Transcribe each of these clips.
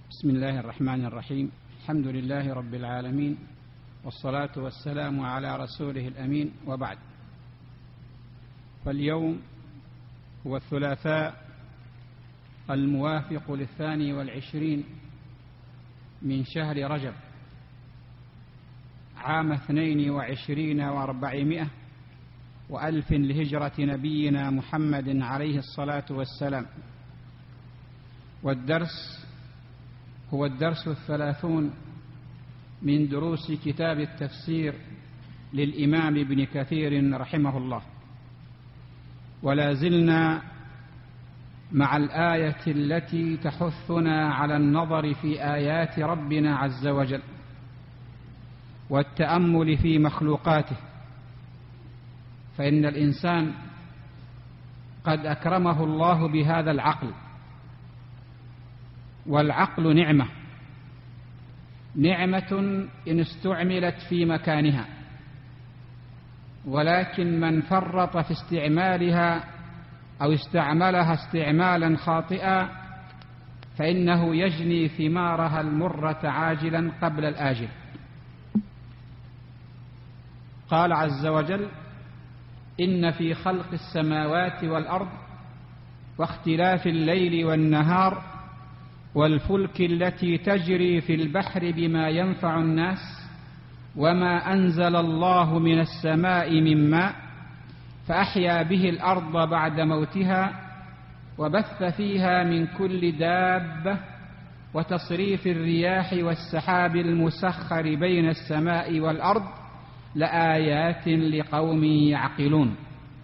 بسم الله الرحمن الرحيم. الحمد لله رب العالمين، والصلاة والسلام على رسوله الأمين، وبعد. فاليوم هو الثلاثاء الموافق 22 من شهر رجب عام 22 و400 وألف لهجرة نبينا محمد عليه الصلاة والسلام. والدرس هو الدرس 30 من دروس كتاب التفسير للإمام ابن كثير رحمه الله، ولا زلنا مع الآية التي تحثنا على النظر في آيات ربنا عز وجل والتأمل في مخلوقاته، فإن الإنسان قد أكرمه الله بهذا العقل، والعقل نعمة إن استعملت في مكانها، ولكن من فرط في استعمالها أو استعملها استعمالا خاطئا فإنه يجني ثمارها المرة عاجلا قبل الآجل. قال عز وجل: إن في خلق السماوات والأرض واختلاف الليل والنهار والفلك التي تجري في البحر بما ينفع الناس وما أنزل الله من السماء من ماء فأحيا به الأرض بعد موتها وبث فيها من كل دابة وتصريف الرياح والسحاب المسخر بين السماء والأرض لآيات لقوم يعقلون.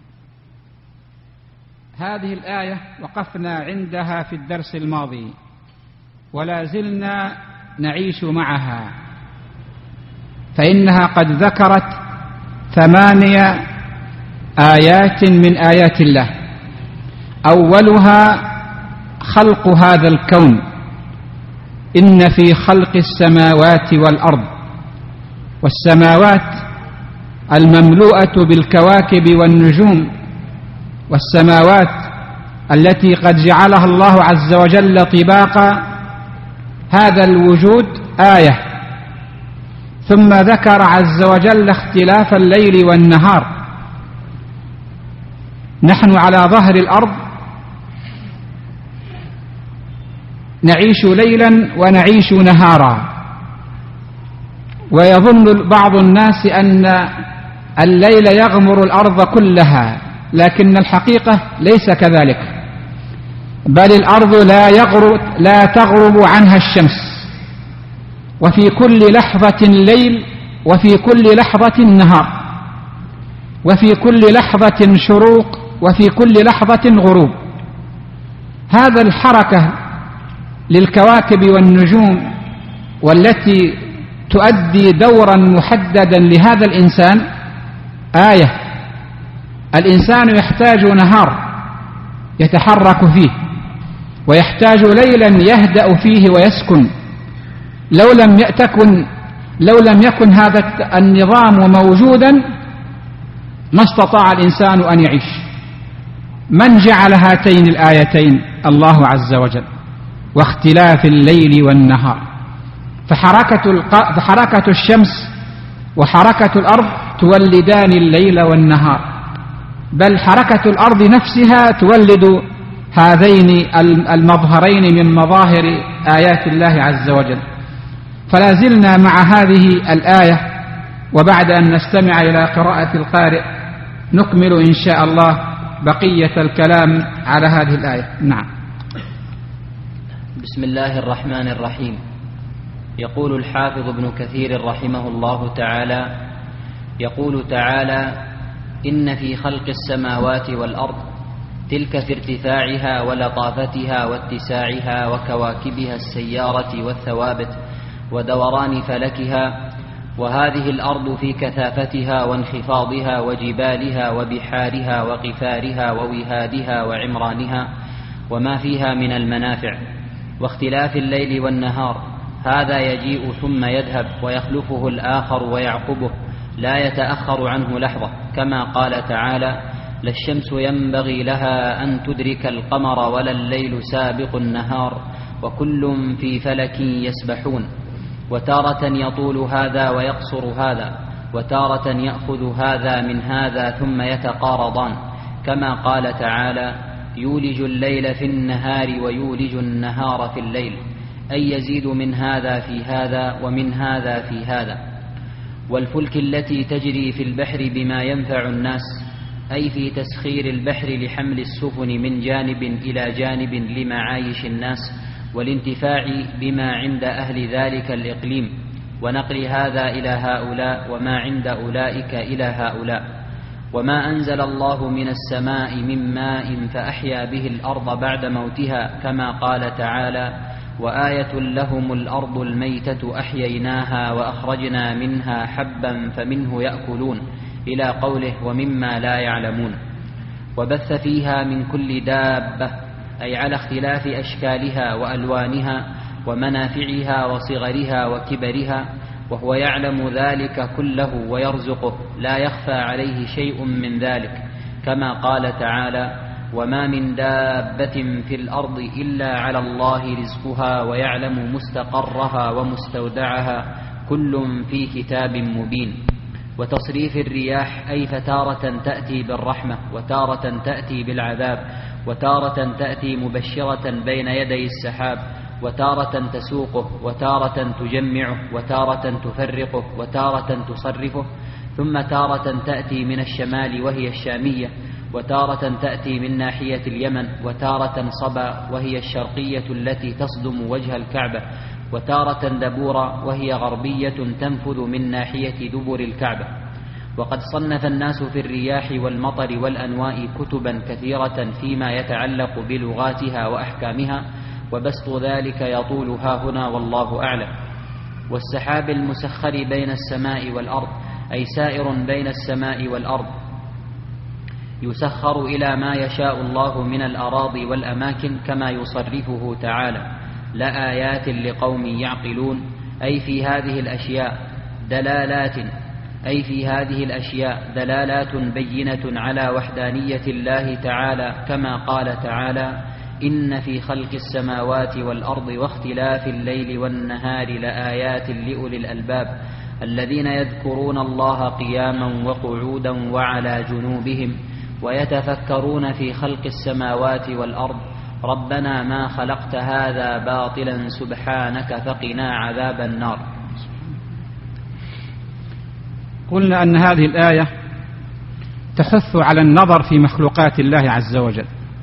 هذه الآية وقفنا عندها في الدرس الماضي، ولا زلنا نعيش معها، فإنها قد ذكرت 8 آيات من آيات الله. أولها خلق هذا الكون: إن في خلق السماوات والأرض. والسماوات المملوءة بالكواكب والنجوم، والسماوات التي قد جعلها الله عز وجل طباق هذا الوجود آية. ثم ذكر عز وجل اختلاف الليل والنهار. نحن على ظهر الأرض نعيش ليلا ونعيش نهارا، ويظن بعض الناس أن الليل يغمر الأرض كلها، لكن الحقيقة ليس كذلك، بل الأرض لا تغرب عنها الشمس، وفي كل لحظة ليل وفي كل لحظة نهار، وفي كل لحظة شروق وفي كل لحظة غروب. هذا الحركة للكواكب والنجوم والتي تؤدي دورا محددا لهذا الإنسان آية. الإنسان يحتاج نهار يتحرك فيه، ويحتاج ليلا يهدأ فيه ويسكن. لو لم يكن هذا النظام موجودا ما استطاع الإنسان أن يعيش. من جعل هاتين الآيتين؟ الله عز وجل. واختلاف الليل والنهار. فحركة الشمس وحركة الأرض تولدان الليل والنهار، بل حركة الأرض نفسها تولد هذين المظهرين من مظاهر آيات الله عز وجل. فلا زلنا مع هذه الآية، وبعد أن نستمع إلى قراءة القارئ نكمل إن شاء الله بقية الكلام على هذه الآية. نعم. بسم الله الرحمن الرحيم. يقول الحافظ ابن كثير رحمه الله تعالى: يقول تعالى: إن في خلق السماوات والأرض، تلك في ارتفاعها ولطافتها واتساعها وكواكبها السيارة والثوابت ودوران فلكها، وهذه الأرض في كثافتها وانخفاضها وجبالها وبحارها وقفارها ووهادها وعمرانها وما فيها من المنافع، واختلاف الليل والنهار، هذا يجيء ثم يذهب ويخلفه الآخر ويعقبه، لا يتأخر عنه لحظة، كما قال تعالى: لا الشمس ينبغي لها أن تدرك القمر ولا الليل سابق النهار وكل في فلك يسبحون، وتارة يطول هذا ويقصر هذا، وتارة يأخذ هذا من هذا ثم يتقارضان، كما قال تعالى: يولج الليل في النهار ويولج النهار في الليل، أي يزيد من هذا في هذا ومن هذا في هذا. والفلك التي تجري في البحر بما ينفع الناس، أي في تسخير البحر لحمل السفن من جانب إلى جانب لمعايش الناس والانتفاع بما عند أهل ذلك الإقليم، ونقل هذا إلى هؤلاء وما عند أولئك إلى هؤلاء. وما أنزل الله من السماء من ماء فأحيا به الأرض بعد موتها، كما قال تعالى: وآية لهم الأرض الميتة أحييناها وأخرجنا منها حبا فمنه يأكلون، إلى قوله: ومما لا يعلمون. وبث فيها من كل دابة، أي على اختلاف أشكالها وألوانها ومنافعها وصغرها وكبرها، وهو يعلم ذلك كله ويرزقه، لا يخفى عليه شيء من ذلك، كما قال تعالى: وما من دابة في الأرض إلا على الله رزقها ويعلم مستقرها ومستودعها، كل في كتاب مبين. وتصريف الرياح، أي فتارة تأتي بالرحمة وتارة تأتي بالعذاب، وتارة تأتي مبشرة بين يدي السحاب، وتارة تسوقه، وتارة تجمعه، وتارة تفرقه، وتارة تصرفه، ثم تارة تأتي من الشمال وهي الشامية، وتارة تأتي من ناحية اليمن، وتارة صبا وهي الشرقية التي تصدم وجه الكعبة، وتارة دبورا وهي غربية تنفذ من ناحية دبر الكعبة. وقد صنف الناس في الرياح والمطر والأنواء كتبا كثيرة فيما يتعلق بلغاتها وأحكامها، وبسط ذلك يطول هاهنا والله أعلم. والسحاب المسخر بين السماء والأرض، أي سائر بين السماء والأرض، يسخر إلى ما يشاء الله من الأراضي والأماكن، كما يصرفه تعالى: لآيات لقوم يعقلون، أي في هذه الأشياء دلالات بينة على وحدانية الله تعالى، كما قال تعالى: إن في خلق السماوات والأرض واختلاف الليل والنهار لآيات لأولي الألباب الذين يذكرون الله قياما وقعودا وعلى جنوبهم ويتفكرون في خلق السماوات والأرض ربنا ما خلقت هذا باطلا سبحانك فقنا عذاب النار. قلنا أن هذه الآية تحث على النظر في مخلوقات الله عز وجل،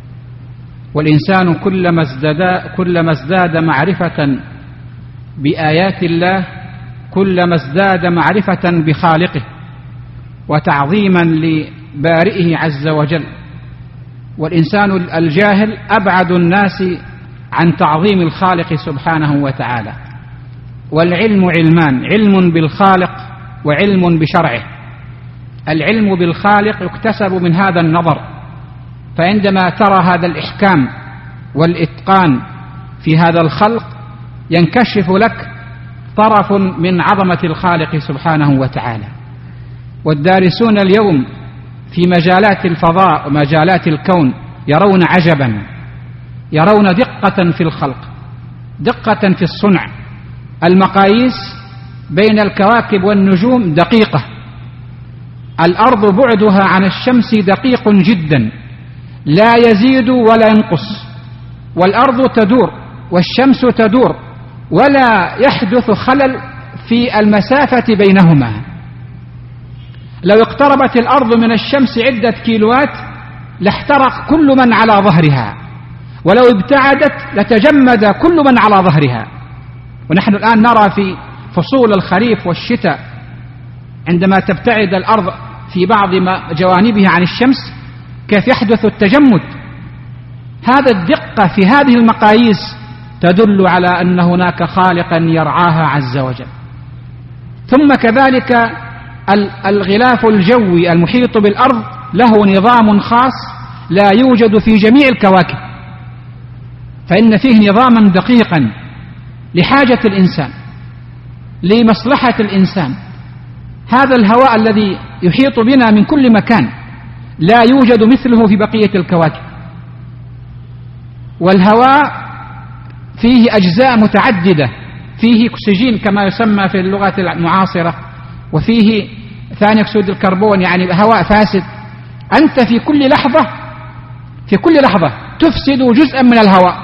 والإنسان كلما ازداد معرفة بآيات الله كلما ازداد معرفة بخالقه وتعظيما لبارئه عز وجل. والإنسان الجاهل أبعد الناس عن تعظيم الخالق سبحانه وتعالى. والعلم علمان: علم بالخالق وعلم بشرعه. العلم بالخالق يكتسب من هذا النظر، فعندما ترى هذا الإحكام والإتقان في هذا الخلق ينكشف لك طرف من عظمة الخالق سبحانه وتعالى. والدارسون اليوم في مجالات الفضاء ومجالات الكون يرون عجبا، يرون دقة في الخلق، دقة في الصنع. المقاييس بين الكواكب والنجوم دقيقة. الأرض بعدها عن الشمس دقيق جدا، لا يزيد ولا ينقص، والأرض تدور والشمس تدور، ولا يحدث خلل في المسافة بينهما. لو اقتربت الأرض من الشمس عدة كيلوات لاحترق كل من على ظهرها، ولو ابتعدت لتجمد كل من على ظهرها. ونحن الآن نرى في فصول الخريف والشتاء عندما تبتعد الأرض في بعض جوانبها عن الشمس كيف يحدث التجمد. هذا الدقة في هذه المقاييس تدل على أن هناك خالقا يرعاها عز وجل. ثم كذلك الغلاف الجوي المحيط بالأرض له نظام خاص لا يوجد في جميع الكواكب، فإن فيه نظاما دقيقا لحاجة الإنسان، لمصلحة الإنسان. هذا الهواء الذي يحيط بنا من كل مكان لا يوجد مثله في بقية الكواكب. والهواء فيه أجزاء متعددة، فيه أكسجين كما يسمى في اللغة المعاصرة، وفيه ثاني أكسيد الكربون يعني هواء فاسد. أنت في كل لحظة تفسد جزءا من الهواء.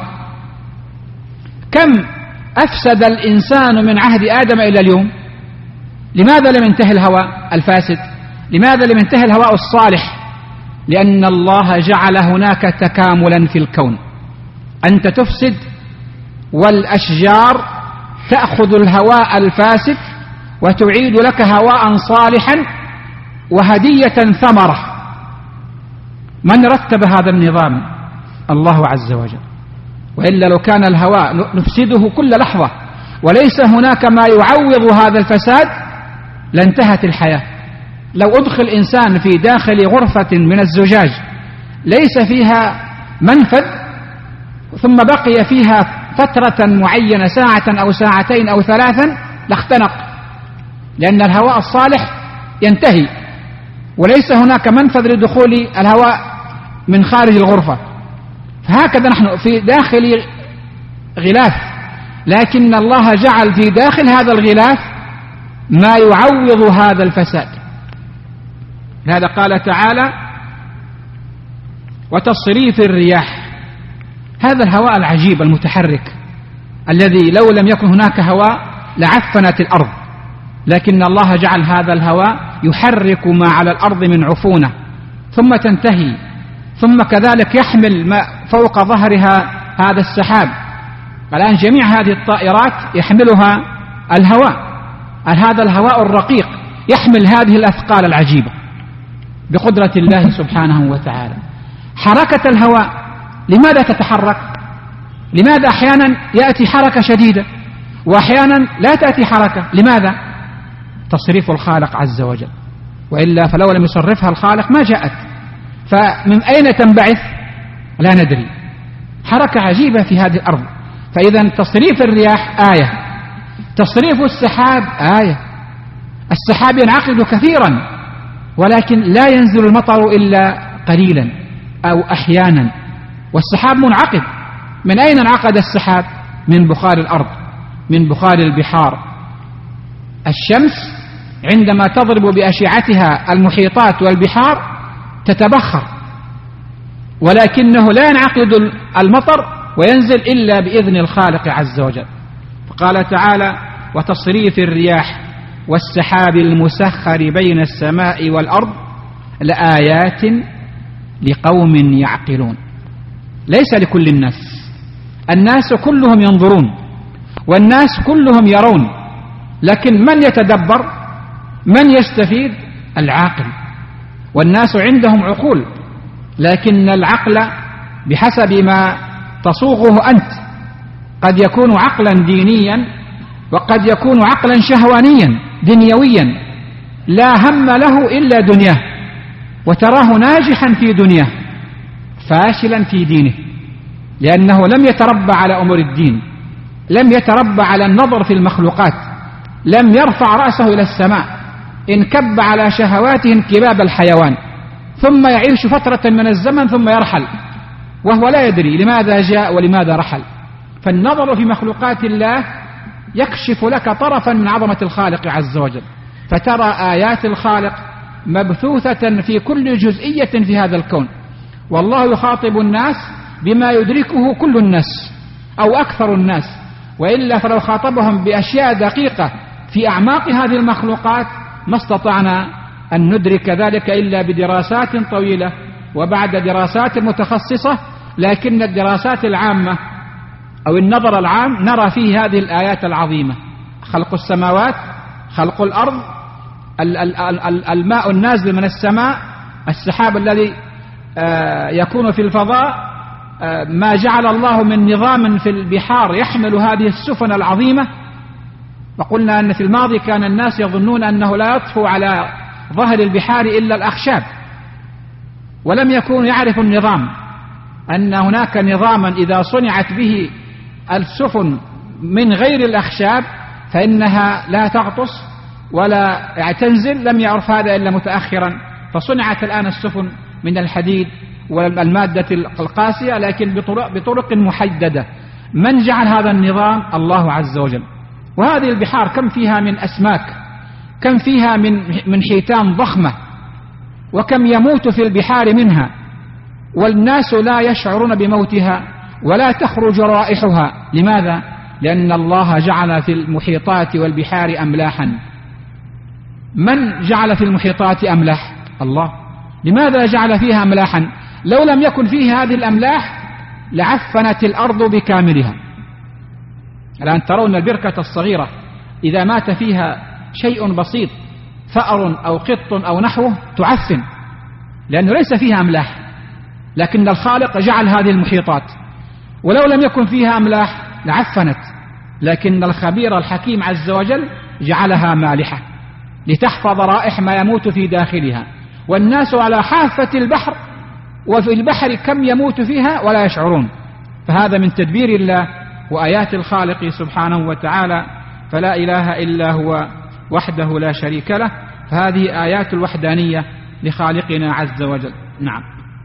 كم أفسد الإنسان من عهد آدم إلى اليوم؟ لماذا لم ينتهي الهواء الفاسد؟ لماذا لم ينتهي الهواء الصالح؟ لأن الله جعل هناك تكاملا في الكون. أنت تفسد والأشجار تأخذ الهواء الفاسد وتعيد لك هواء صالحا وهدية ثمرة. من رتب هذا النظام؟ الله عز وجل. وإلا لو كان الهواء نفسده كل لحظة وليس هناك ما يعوض هذا الفساد لانتهت الحياة. لو أدخل إنسان في داخل غرفة من الزجاج ليس فيها منفذ ثم بقي فيها فترة معينة، ساعة أو ساعتين أو ثلاثا، لاختنق، لأن الهواء الصالح ينتهي وليس هناك منفذ لدخول الهواء من خارج الغرفة. فهكذا نحن في داخل غلاف، لكن الله جعل في داخل هذا الغلاف ما يعوض هذا الفساد. لهذا قال تعالى: وتصريف الرياح. هذا الهواء العجيب المتحرك الذي لو لم يكن هناك هواء لعفنت الأرض، لكن الله جعل هذا الهواء يحرك ما على الأرض من عفونة ثم تنتهي، ثم كذلك يحمل ما فوق ظهرها هذا السحاب. الآن جميع هذه الطائرات يحملها الهواء، هذا الهواء الرقيق يحمل هذه الأثقال العجيبة بقدرة الله سبحانه وتعالى. حركة الهواء لماذا تتحرك؟ لماذا أحيانا يأتي حركة شديدة وأحيانا لا تأتي حركة؟ لماذا؟ تصريف الخالق عز وجل، وإلا فلو لم يصرفها الخالق ما جاءت. فمن أين تنبعث؟ لا ندري. حركة عجيبة في هذه الأرض. فإذا تصريف الرياح آية، تصريف السحاب آية. السحاب ينعقد كثيرا ولكن لا ينزل المطر إلا قليلا أو أحيانا، والسحاب منعقد. من أين انعقد السحاب؟ من بخار الأرض، من بخار البحار. الشمس عندما تضرب بأشعتها المحيطات والبحار تتبخر، ولكنه لا ينعقد المطر وينزل إلا بإذن الخالق عز وجل. فقال تعالى: وتصريف الرياح والسحاب المسخر بين السماء والأرض لآيات لقوم يعقلون. ليس لكل الناس كلهم ينظرون والناس كلهم يرون، لكن من يتدبر؟ من يستفيد؟ العاقل. والناس عندهم عقول، لكن العقل بحسب ما تصوغه أنت قد يكون عقلا دينيا وقد يكون عقلا شهوانيا دنيويا لا هم له إلا دنياه، وتراه ناجحا في دنياه فاشلا في دينه، لأنه لم يتربى على أمور الدين، لم يتربى على النظر في المخلوقات، لم يرفع رأسه إلى السماء، انكب على شهواته انكباب الحيوان، ثم يعيش فترة من الزمن ثم يرحل وهو لا يدري لماذا جاء ولماذا رحل. فالنظر في مخلوقات الله يكشف لك طرفا من عظمة الخالق عز وجل، فترى آيات الخالق مبثوثة في كل جزئية في هذا الكون. والله يخاطب الناس بما يدركه كل الناس أو أكثر الناس، وإلا فلو خاطبهم بأشياء دقيقة في أعماق هذه المخلوقات ما استطعنا أن ندرك ذلك إلا بدراسات طويلة وبعد دراسات متخصصة. لكن الدراسات العامة أو النظر العام نرى فيه هذه الآيات العظيمة: خلق السماوات، خلق الأرض، الماء النازل من السماء، السحاب الذي يكون في الفضاء، ما جعل الله من نظام في البحار يحمل هذه السفن العظيمة. وقلنا أن في الماضي كان الناس يظنون أنه لا يطفو على ظهر البحار إلا الأخشاب، ولم يكونوا يعرفوا النظام، أن هناك نظاما إذا صنعت به السفن من غير الأخشاب فإنها لا تغطس ولا تنزل. لم يعرف هذا إلا متأخرا، فصنعت الآن السفن من الحديد والمادة القاسية، لكن بطرق محددة. من جعل هذا النظام؟ الله عز وجل. وهذه البحار كم فيها من أسماك، كم فيها من حيتان ضخمة، وكم يموت في البحار منها، والناس لا يشعرون بموتها ولا تخرج رائحها. لماذا؟ لأن الله جعل في المحيطات والبحار أملاحا. من جعل في المحيطات أملاح؟ الله. لماذا جعل فيها أملاحا؟ لو لم يكن فيها هذه الأملاح لعفنت الأرض بكاملها. الآن ترون البركة الصغيرة إذا مات فيها شيء بسيط، فأر أو قط أو نحوه، تعفن لأنه ليس فيها أملاح. لكن الخالق جعل هذه المحيطات، ولو لم يكن فيها أملاح لعفنت، لكن الخبير الحكيم عز وجل جعلها مالحة لتحفظ رائح ما يموت في داخلها. والناس على حافة البحر، وفي البحر كم يموت فيها ولا يشعرون. فهذا من تدبير الله وآيات الخالق سبحانه وتعالى، فلا إله إلا هو وحده لا شريك له. فهذه آيات الوحدانية لخالقنا عز وجل. نعم.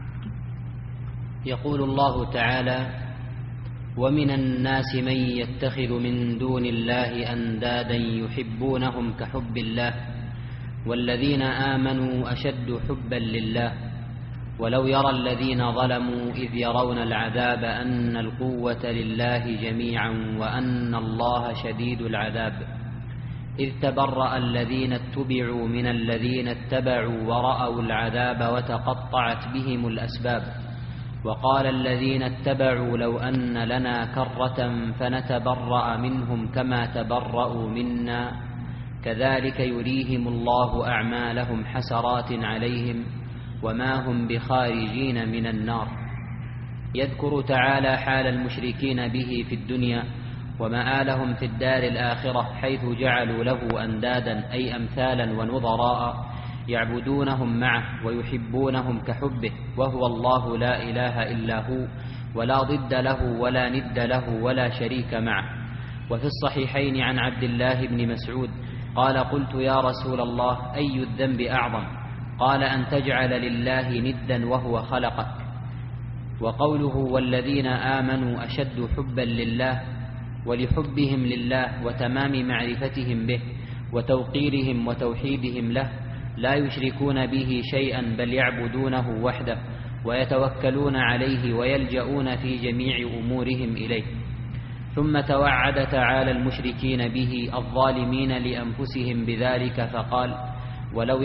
يقول الله تعالى: ومن الناس من يتخذ من دون الله أندادا يحبونهم كحب الله والذين آمنوا أشد حبا لله ولو يرى الذين ظلموا إذ يرون العذاب أن القوة لله جميعا وأن الله شديد العذاب إذ تبرأ الذين اتبعوا من الذين اتبعوا ورأوا العذاب وتقطعت بهم الأسباب وقال الذين اتبعوا لو أن لنا كرة فنتبرأ منهم كما تبرأوا منا كذلك يريهم الله أعمالهم حسرات عليهم وما هم بخارجين من النار. يذكر تعالى حال المشركين به في الدنيا ومآلهم في الدار الآخرة، حيث جعلوا له أندادا أي أمثالا ونظراء يعبدونهم معه ويحبونهم كحبه، وهو الله لا إله إلا هو ولا ضد له ولا ند له ولا شريك معه. وفي الصحيحين عن عبد الله بن مسعود قال: قلت يا رسول الله أي الذنب أعظم؟ قال: أن تجعل لله ندا وهو خلقك. وقوله والذين آمنوا أشد حبا لله، ولحبهم لله وتمام معرفتهم به وتوقيرهم وتوحيدهم له لا يشركون به شيئا بل يعبدونه وحده ويتوكلون عليه ويلجؤون في جميع أمورهم إليه. ثم توعد تعالى المشركين به الظالمين لأنفسهم بذلك فقال: ولو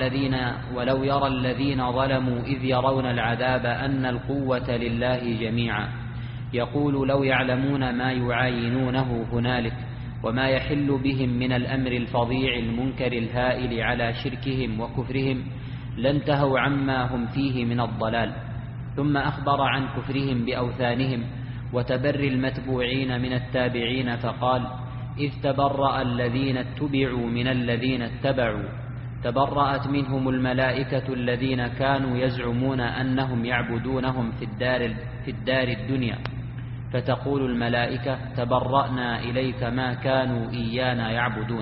يرى الذين ظلموا إذ يرون العذاب أن القوة لله جميعا. يقول: لو يعلمون ما يعاينونه هنالك وما يحل بهم من الأمر الفظيع المنكر الهائل على شركهم وكفرهم لانتهوا عما هم فيه من الضلال. ثم أخبر عن كفرهم بأوثانهم وتبري المتبوعين من التابعين فقال: إذ تبرأ الذين اتبعوا من الذين اتبعوا. تبرأت منهم الملائكة الذين كانوا يزعمون أنهم يعبدونهم في الدار الدنيا، فتقول الملائكة: تبرأنا إليك ما كانوا إيانا يعبدون.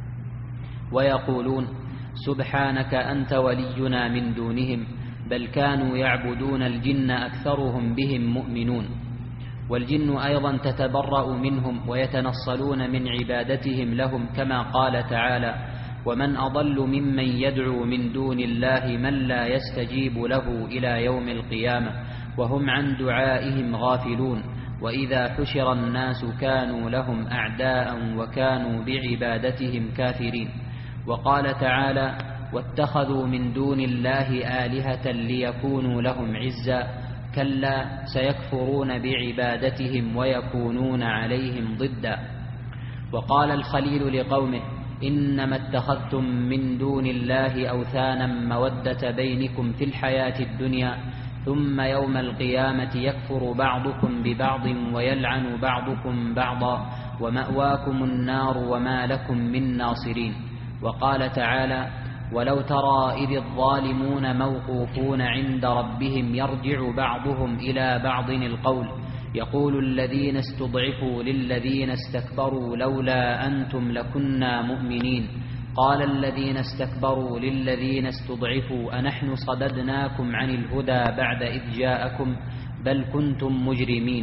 ويقولون: سبحانك أنت ولينا من دونهم بل كانوا يعبدون الجن أكثرهم بهم مؤمنون. والجن أيضا تتبرأ منهم ويتنصلون من عبادتهم لهم، كما قال تعالى: ومن أضل ممن يدعو من دون الله من لا يستجيب له إلى يوم القيامة وهم عن دعائهم غافلون وإذا حشر الناس كانوا لهم أعداء وكانوا بعبادتهم كافرين. وقال تعالى: واتخذوا من دون الله آلهة ليكونوا لهم عزا كلا سيكفرون بعبادتهم ويكونون عليهم ضدا. وقال الخليل لقومه: إنما اتخذتم من دون الله أوثانا مودة بينكم في الحياة الدنيا ثم يوم القيامة يكفر بعضكم ببعض ويلعن بعضكم بعضا ومأواكم النار وما لكم من ناصرين. وقال تعالى: ولو ترى إذ الظالمون موقوفون عند ربهم يرجع بعضهم إلى بعض القول يقول الذين استضعفوا للذين استكبروا لولا أنتم لكنا مؤمنين قال الذين استكبروا للذين استضعفوا أنحن صددناكم عن الهدى بعد إذ جاءكم بل كنتم مجرمين.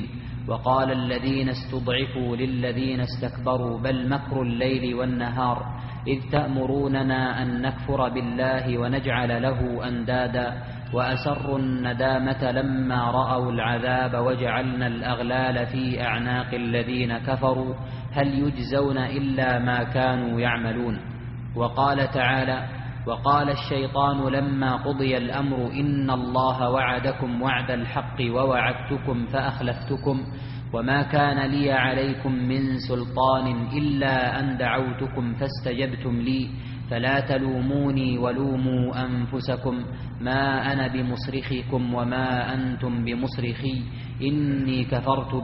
وقال الذين استضعفوا للذين استكبروا بل مكر الليل والنهار إذ تأمروننا أن نكفر بالله ونجعل له أندادا وأسروا الندامة لما رأوا العذاب وجعلنا الأغلال في أعناق الذين كفروا هل يجزون إلا ما كانوا يعملون. وقال تعالى: وقال الشيطان لما قضي الأمر إن الله وعدكم وعد الحق ووعدتكم فأخلفتكم وما كان لي عليكم من سلطان إلا أن دعوتكم فاستجبتم لي فلا تلوموني ولوموا أنفسكم ما أنا بمصرخكم وما أنتم بمصرخي إني كفرت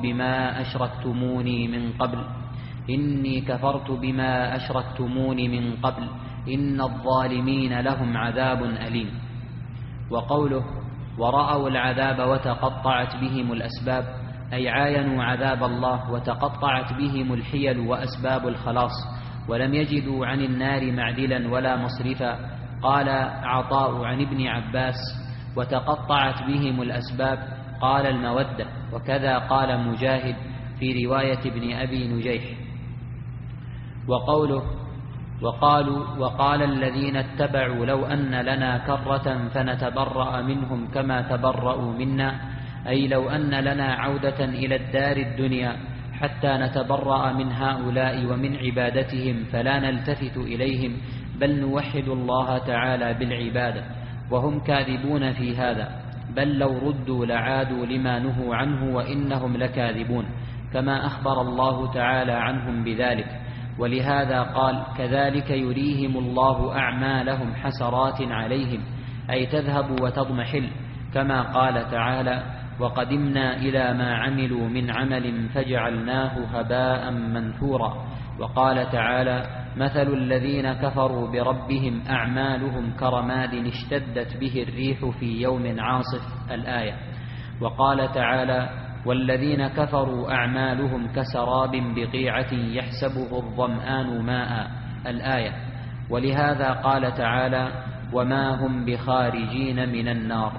بما أشركتموني من قبل إن الظالمين لهم عذاب أليم. وقوله: ورأوا العذاب وتقطعت بهم الأسباب، أي عاينوا عذاب الله وتقطعت بهم الحيل وأسباب الخلاص ولم يجدوا عن النار معدلا ولا مصرفا. قال عطاء عن ابن عباس: وتقطعت بهم الأسباب، قال المودة، وكذا قال مجاهد في رواية ابن أبي نجيح. وقوله: وقال الذين اتبعوا لو أن لنا كرة فنتبرأ منهم كما تبرأوا منا، أي لو أن لنا عودة إلى الدار الدنيا حتى نتبرأ من هؤلاء ومن عبادتهم فلا نلتفت إليهم بل نوحد الله تعالى بالعبادة، وهم كاذبون في هذا، بل لو ردوا لعادوا لما نهوا عنه وإنهم لكاذبون، كما أخبر الله تعالى عنهم بذلك. ولهذا قال: كذلك يريهم الله أعمالهم حسرات عليهم، أي تذهب وتضمحل، كما قال تعالى: وقدمنا إلى ما عملوا من عمل فجعلناه هباء منثورا. وقال تعالى: مثل الذين كفروا بربهم أعمالهم كرماد اشتدت به الريح في يوم عاصف، الآية. وقال تعالى: والذين كفروا أعمالهم كسراب بقيعة يحسبه الظمآن ماء، الآية. ولهذا قال تعالى: وما هم بخارجين من النار.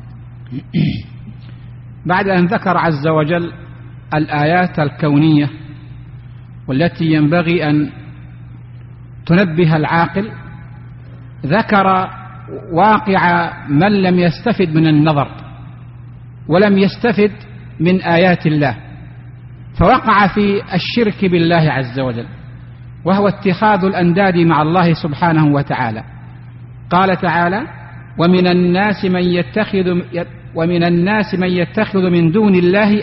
بعد أن ذكر عز وجل الآيات الكونية والتي ينبغي أن تنبه العاقل، ذكر واقع من لم يستفد من النظر ولم يستفد من آيات الله، فوقع في الشرك بالله عز وجل، وهو اتخاذ الأنداد مع الله سبحانه وتعالى. قال تعالى: ومن الناس من يتخذ من دون الله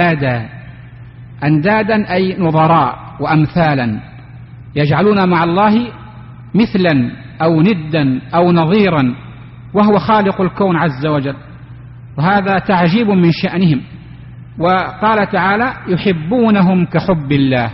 أندادا أي نظراء وأمثالا، يجعلون مع الله مثلا أو ندا أو نظيرا، وهو خالق الكون عز وجل، وهذا تعجيب من شأنهم. وقال تعالى: يحبونهم كحب الله.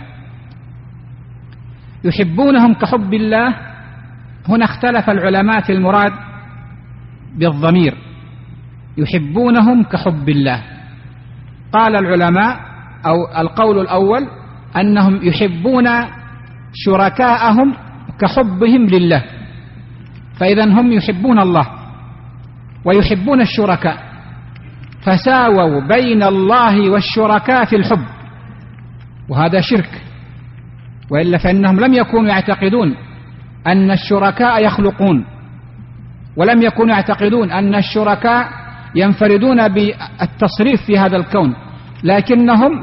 يحبونهم كحب الله، هنا اختلف العلماء في المراد بالضمير، يحبونهم كحب الله. قال العلماء أو القول الأول أنهم يحبون شركاءهم كحبهم لله، فإذا هم يحبون الله ويحبون الشركاء، فساووا بين الله والشركاء في الحب، وهذا شرك، وإلا فإنهم لم يكونوا يعتقدون أن الشركاء يخلقون، ولم يكونوا يعتقدون أن الشركاء ينفردون بالتصريف في هذا الكون، لكنهم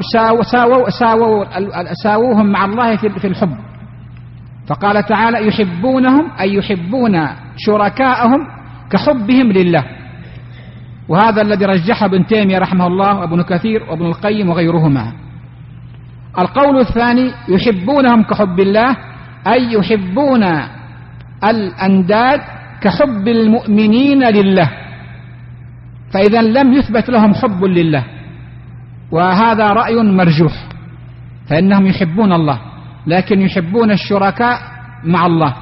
ساووهم مع الله في الحب. فقال تعالى: يحبونهم أي يحبون شركاءهم كحبهم لله، وهذا الذي رجحه ابن تيمية رحمه الله وابن كثير وابن القيم وغيرهما. القول الثاني: يحبونهم كحب الله أي يحبون الأنداد كحب المؤمنين لله، فإذا لم يثبت لهم حب لله، وهذا رأي مرجوح، فإنهم يحبون الله لكن يحبون الشركاء مع الله،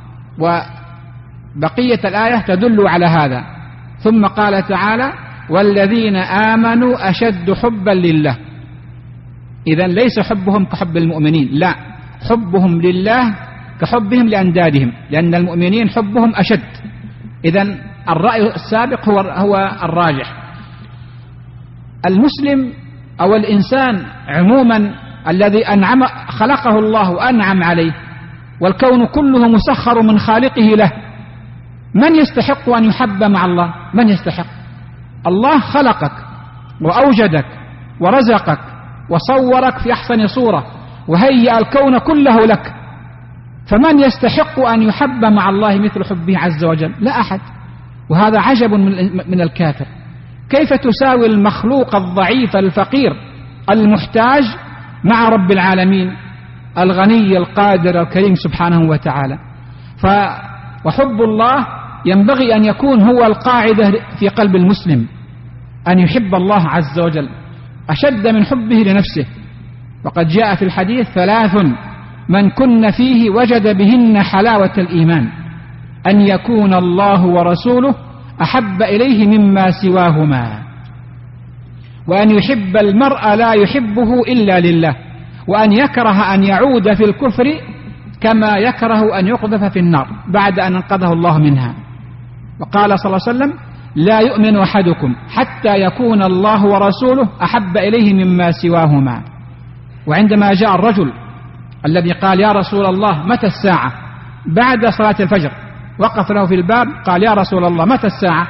وبقية الآية تدل على هذا. ثم قال تعالى: والذين آمنوا أشد حبا لله. إذن ليس حبهم كحب المؤمنين، لا، حبهم لله كحبهم لأندادهم، لأن المؤمنين حبهم أشد. إذن الرأي السابق هو الراجح. المسلم أو الإنسان عموما الذي خلقه الله وأنعم عليه، والكون كله مسخر من خالقه له، من يستحق أن يحب مع الله؟ من يستحق؟ الله خلقك وأوجدك ورزقك وصورك في أحسن صورة وهيأ الكون كله لك، فمن يستحق أن يحب مع الله مثل حبه عز وجل؟ لا أحد. وهذا عجب من الكافر. كيف تساوي المخلوق الضعيف الفقير المحتاج مع رب العالمين الغني القادر الكريم سبحانه وتعالى؟ وحب الله ينبغي أن يكون هو القاعدة في قلب المسلم، أن يحب الله عز وجل أشد من حبه لنفسه. وقد جاء في الحديث: 3 من كن فيه وجد بهن حلاوة الإيمان، أن يكون الله ورسوله أحب إليه مما سواهما، وأن يحب المرء لا يحبه إلا لله، وأن يكره أن يعود في الكفر كما يكره أن يقذف في النار بعد أن انقذه الله منها. وقال صلى الله عليه وسلم: لا يؤمن أحدكم حتى يكون الله ورسوله أحب إليه مما سواهما. وعندما جاء الرجل الذي قال: يا رسول الله متى الساعة؟ بعد صلاة الفجر وقف له في الباب قال: يا رسول الله متى الساعة؟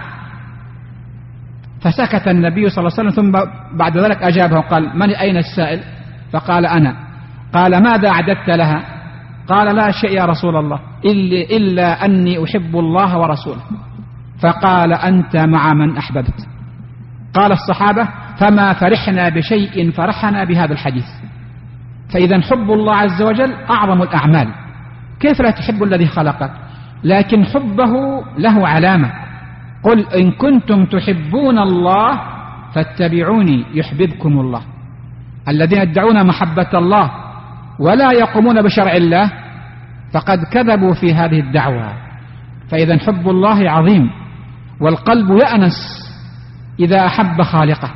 فسكت النبي صلى الله عليه وسلم، ثم بعد ذلك أجابه قال: من أين السائل؟ فقال: أنا. قال: ماذا أعددت لها؟ قال: لا شيء يا رسول الله إلا أني أحب الله ورسوله. فقال: أنت مع من أحببت. قال الصحابة: فما فرحنا بشيء فرحنا بهذا الحديث. فإذا حب الله عز وجل أعظم الأعمال. كيف لا تحب الذي خلقك؟ لكن حبه له علامة: قل إن كنتم تحبون الله فاتبعوني يحببكم الله. الذين يدعون محبة الله ولا يقومون بشرع الله فقد كذبوا في هذه الدعوة. فإذا حب الله عظيم، والقلب يأنس إذا أحب خالقه،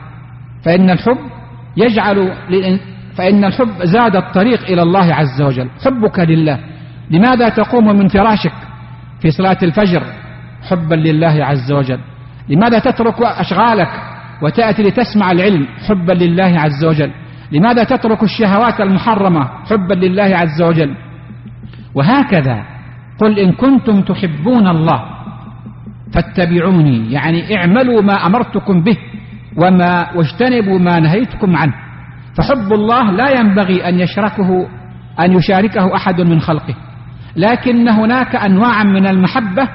فإن الحب زاد الطريق إلى الله عز وجل. حبك لله، لماذا تقوم من فراشك في صلاة الفجر حبا لله عز وجل؟ لماذا تترك أشغالك وتأتي لتسمع العلم حبا لله عز وجل؟ لماذا تترك الشهوات المحرمة حبا لله عز وجل؟ وهكذا قل إن كنتم تحبون الله فاتبعوني، يعني اعملوا ما أمرتكم به واجتنبوا ما نهيتكم عنه. فحب الله لا ينبغي أن يشاركه أحد من خلقه، لكن هناك أنواع من المحبة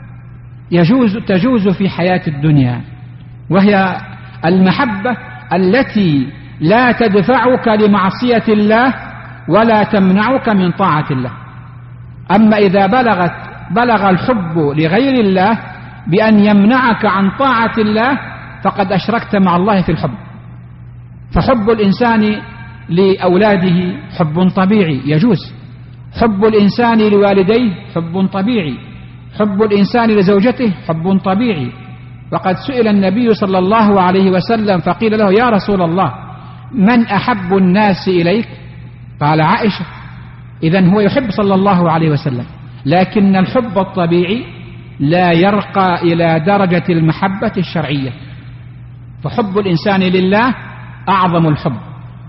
تجوز في حياة الدنيا، وهي المحبة التي لا تدفعك لمعصية الله ولا تمنعك من طاعة الله. أما إذا بلغ الحب لغير الله بأن يمنعك عن طاعة الله فقد أشركت مع الله في الحب. فحب الإنسان لأولاده حب طبيعي يجوز، حب الإنسان لوالديه حب طبيعي، حب الإنسان لزوجته حب طبيعي. وقد سئل النبي صلى الله عليه وسلم فقيل له: يا رسول الله من أحب الناس إليك؟ قال: عائشة. إذن هو يحب صلى الله عليه وسلم، لكن الحب الطبيعي لا يرقى إلى درجة المحبة الشرعية. فحب الإنسان لله أعظم الحب،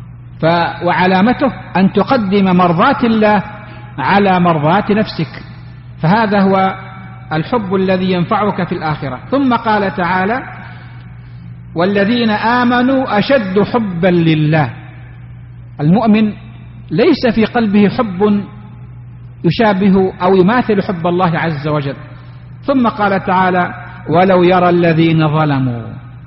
وعلامته أن تقدم مرضاة الله على مرضاة نفسك، فهذا هو الحب الذي ينفعك في الآخرة. ثم قال تعالى: والذين آمنوا أشد حبا لله. المؤمن ليس في قلبه حب يشابه أو يماثل حب الله عز وجل. ثم قال تعالى: ولو يرى الذين ظلموا،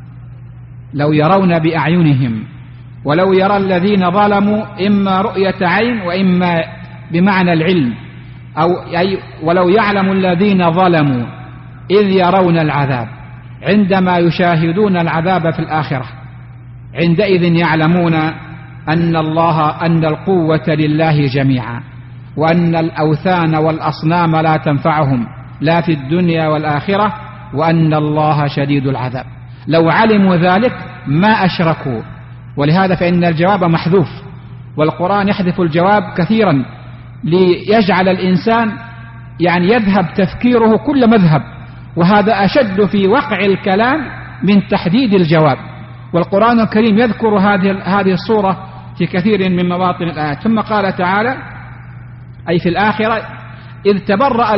لو يرون بأعينهم، ولو يرى الذين ظلموا إما رؤية عين وإما بمعنى العلم، أي ولو يعلم الذين ظلموا إذ يرون العذاب، عندما يشاهدون العذاب في الآخرة، عندئذ يعلمون أن القوة لله جميعا، وأن الأوثان والأصنام لا تنفعهم لا في الدنيا والآخرة، وأن الله شديد العذاب. لو علموا ذلك ما أشركوا. ولهذا فإن الجواب محذوف، والقرآن يحذف الجواب كثيرا ليجعل الإنسان يذهب تفكيره كل مذهب، وهذا أشد في وقع الكلام من تحديد الجواب. والقرآن الكريم يذكر هذه الصورة في كثير من مواطن الآيات. ثم قال تعالى أي في الآخرة إذ تبرأ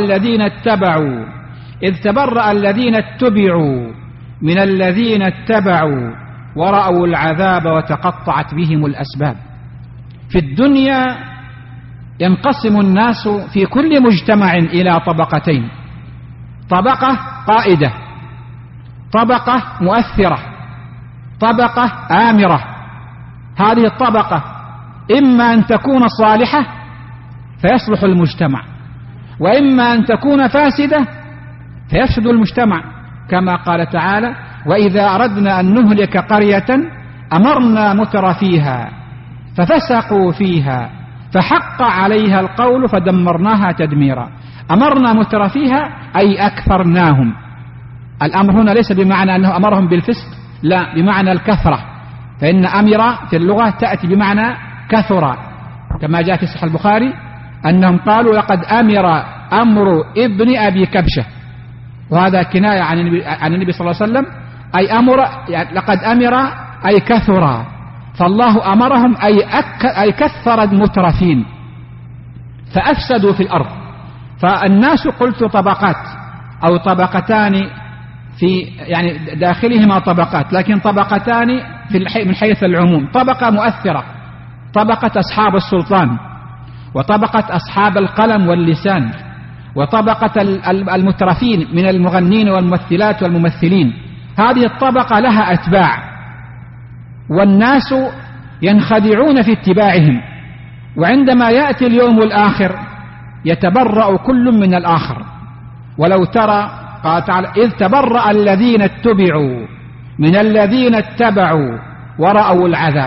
الذين اتبعوا من الذين اتبعوا ورأوا العذاب وتقطعت بهم الأسباب. في الدنيا ينقسم الناس في كل مجتمع إلى طبقتين: طبقة قائدة، طبقة مؤثرة، طبقة آمرة. هذه الطبقة إما أن تكون صالحة فيصلح المجتمع، وإما أن تكون فاسدة فيفسد المجتمع، كما قال تعالى: وإذا أردنا أن نهلك قرية أمرنا متر فيها ففسقوا فيها فحق عليها القول فدمرناها تدميرا. أمرنا متر فيها أي أكثرناهم. الأمر هنا ليس بمعنى أنه أمرهم بالفسق، لا، بمعنى الكثرة، فإن أمر في اللغة تأتي بمعنى كثر، كما جاء في صحيح البخاري أنهم قالوا لقد أمر ابن أبي كبشة، وهذا كناية عن النبي صلى الله عليه وسلم، أي أمر يعني لقد أمر أي كثر، فالله أمرهم أي كثر المترفين فأفسدوا في الأرض. فالناس قلت طبقات أو طبقتان، في يعني داخلهما طبقات، لكن طبقتان من حيث العموم: طبقة مؤثرة، طبقة أصحاب السلطان، وطبقة أصحاب القلم واللسان، وطبقة المترفين من المغنين والممثلات والممثلين. هذه الطبقة لها أتباع، والناس ينخدعون في اتباعهم، وعندما يأتي اليوم الآخر يتبرأ كل من الآخر. ولو ترى قال تعالى: إذ تبرأ الذين اتبعوا من الذين اتبعوا ورأوا العذاب.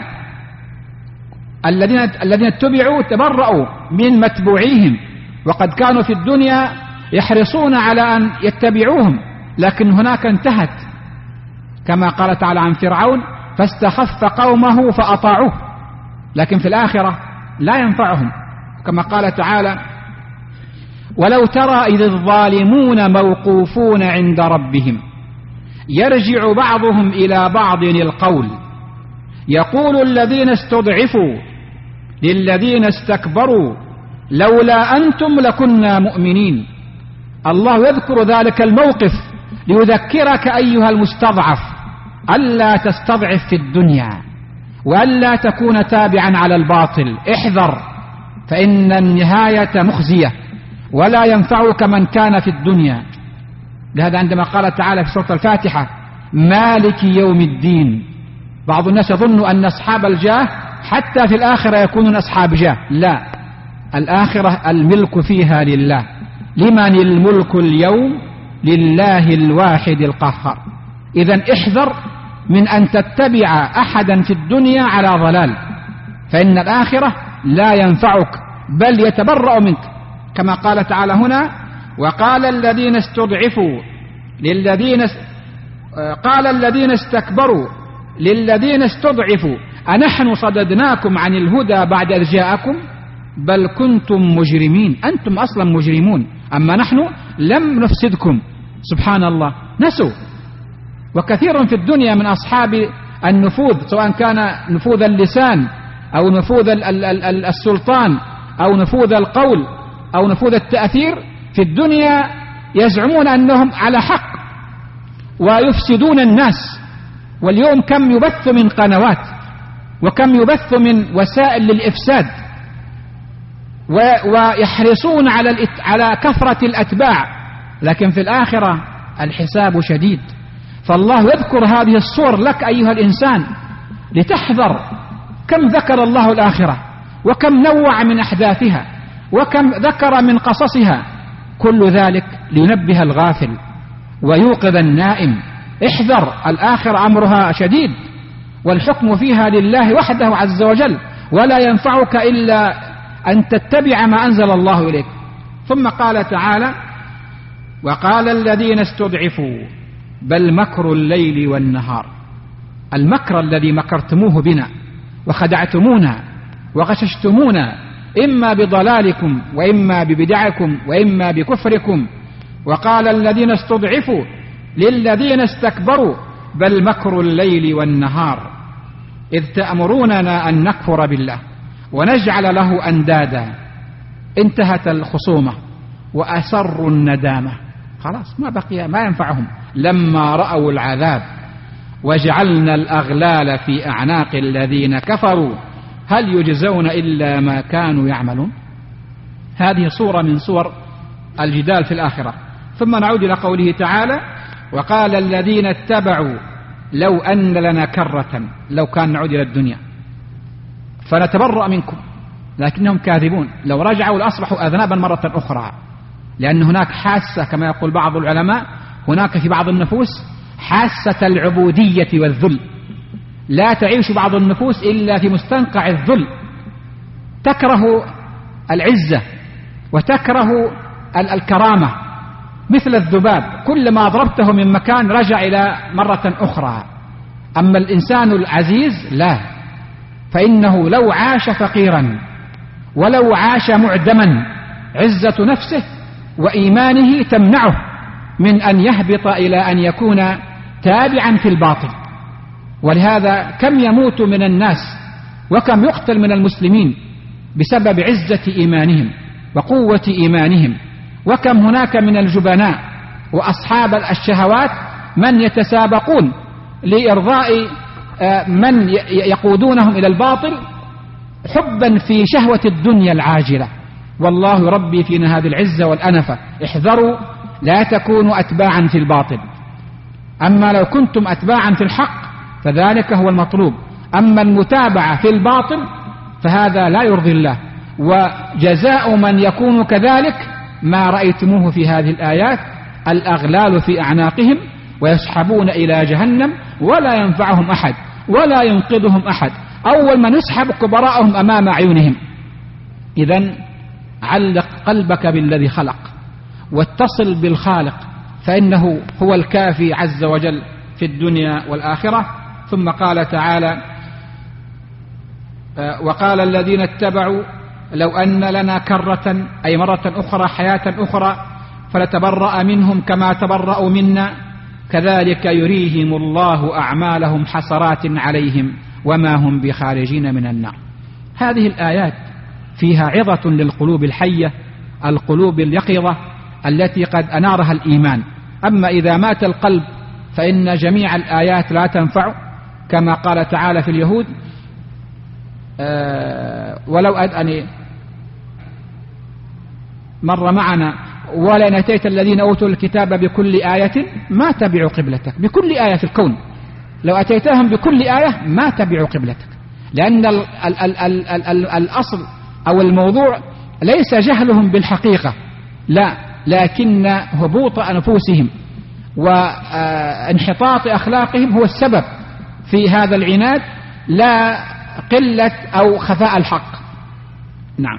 الذين اتبعوا تبرأوا من متبوعيهم، وقد كانوا في الدنيا يحرصون على أن يتبعوهم، لكن هناك انتهت، كما قال تعالى عن فرعون: فاستخف قومه فأطاعوه. لكن في الآخرة لا ينفعهم، كما قال تعالى: ولو ترى إذ الظالمون موقوفون عند ربهم يرجع بعضهم إلى بعض القول يقول الذين استضعفوا للذين استكبروا لولا أنتم لكنا مؤمنين. الله يذكر ذلك الموقف ليذكرك أيها المستضعف ألا تستضعف في الدنيا، وألا تكون تابعا على الباطل. احذر، فإن النهاية مخزية ولا ينفعك من كان في الدنيا. لهذا عندما قال تعالى في سورة الفاتحة: مالك يوم الدين. بعض الناس يظن أن أصحاب الجاه حتى في الآخرة يكونون أصحاب جاه. لا، الآخرة الملك فيها لله. لمن الملك اليوم؟ لله الواحد القهار. إذن احذر من أن تتبع أحدا في الدنيا على ضلال، فإن الآخرة لا ينفعك بل يتبرأ منك، كما قال تعالى هنا: وقال الذين استضعفوا قال الذين استكبروا للذين استضعفوا أنحن صددناكم عن الهدى بعد إذ جاءكم بل كنتم مجرمين. أنتم أصلا مجرمون، أما نحن لم نفسدكم. سبحان الله، نسوا. وكثير في الدنيا من أصحاب النفوذ، سواء كان نفوذ اللسان أو نفوذ السلطان أو نفوذ القول أو نفوذ التأثير في الدنيا، يزعمون أنهم على حق ويفسدون الناس. واليوم كم يبث من قنوات وكم يبث من وسائل للإفساد، ويحرصون على كثرة الأتباع، لكن في الآخرة الحساب شديد. فالله يذكر هذه الصور لك أيها الإنسان لتحذر. كم ذكر الله الآخرة، وكم نوع من أحداثها، وكم ذكر من قصصها، كل ذلك لينبه الغافل ويوقظ النائم. احذر، الآخرة أمرها شديد، والحكم فيها لله وحده عز وجل، ولا ينفعك إلا أن تتبع ما أنزل الله إليك. ثم قال تعالى: وقال الذين استضعفوا بل مكر الليل والنهار. المكر الذي مكرتموه بنا وخدعتمونا وغششتمونا، إما بضلالكم وإما ببدعكم وإما بكفركم. وقال الذين استضعفوا للذين استكبروا بل مكر الليل والنهار إذ تأمروننا أن نكفر بالله ونجعل له أندادا. انتهت الخصومة وأسروا الندامة، خلاص ما بقي، ما ينفعهم. لما رأوا العذاب وجعلنا الأغلال في أعناق الذين كفروا هل يجزون إلا ما كانوا يعملون. هذه صورة من صور الجدال في الآخرة. ثم نعود إلى قوله تعالى: وقال الذين اتبعوا لو أن لنا كرة، لو كان نعود إلى الدنيا فنتبرأ منكم، لكنهم كاذبون. لو رجعوا لأصبحوا أذنابا مرة أخرى، لأن هناك حاسة كما يقول بعض العلماء، هناك في بعض النفوس حاسة العبودية والذل، لا تعيش بعض النفوس إلا في مستنقع الذل، تكره العزة وتكره الكرامة، مثل الذباب كلما ضربته من مكان رجع إلى مرة أخرى. أما الإنسان العزيز لا، فإنه لو عاش فقيرا ولو عاش معدما عزة نفسه وإيمانه تمنعه من أن يهبط إلى أن يكون تابعا في الباطل. ولهذا كم يموت من الناس وكم يقتل من المسلمين بسبب عزة إيمانهم وقوة إيمانهم، وكم هناك من الجبناء وأصحاب الشهوات من يتسابقون لإرضاء من يقودونهم إلى الباطل حبا في شهوة الدنيا العاجلة. والله ربي فينا هذه العزة والأنفة، احذروا لا تكونوا أتباعا في الباطل. أما لو كنتم أتباعا في الحق فذلك هو المطلوب، أما المتابعة في الباطل فهذا لا يرضي الله. وجزاء من يكون كذلك ما رأيتموه في هذه الآيات: الأغلال في أعناقهم ويسحبون إلى جهنم ولا ينفعهم أحد ولا ينقذهم أحد. أول من يسحب كبراءهم أمام أعينهم. إذن علق قلبك بالذي خلق واتصل بالخالق، فإنه هو الكافي عز وجل في الدنيا والآخرة. ثم قال تعالى: وقال الذين اتبعوا لو أن لنا كرة، أي مرة أخرى، حياة أخرى، فنتبرأ منهم كما تبرأوا منا كذلك يريهم الله أعمالهم حسرات عليهم وما هم بخارجين من النار. هذه الآيات فيها عظة للقلوب الحية، القلوب اليقظة التي قد أنارها الإيمان. أما إذا مات القلب فإن جميع الآيات لا تنفع، كما قال تعالى في اليهود: ولو أن مر معنا ولئن أتيت الذين أوتوا الكتاب بكل آية ما تبعوا قبلتك. بكل آية في الكون لو أتيتهم بكل آية ما تبعوا قبلتك، لأن الأصل أو الموضوع ليس جهلهم بالحقيقة، لا، لكن هبوط أنفسهم وانحطاط أخلاقهم هو السبب في هذا العناد، لا قلة أو خفاء الحق. نعم.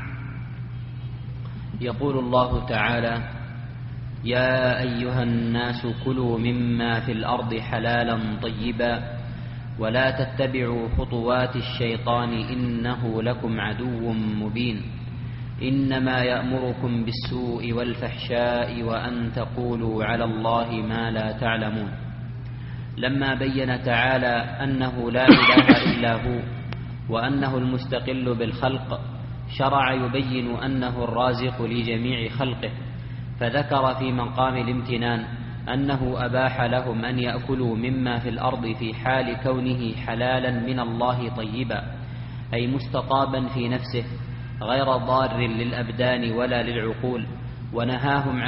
يقول الله تعالى: يا أيها الناس كلوا مما في الأرض حلالا طيبا ولا تتبعوا خطوات الشيطان إنه لكم عدو مبين إنما يأمركم بالسوء والفحشاء وأن تقولوا على الله ما لا تعلمون. لما بين تعالى أنه لا إله إلا هو وأنه المستقل بالخلق، شرع يبين أنه الرازق لجميع خلقه، فذكر في مقام الامتنان أنه أباح لهم أن يأكلوا مما في الأرض في حال كونه حلالا من الله طيبا، أي مستطابا في نفسه غير ضار للأبدان ولا للعقول، ونهاهم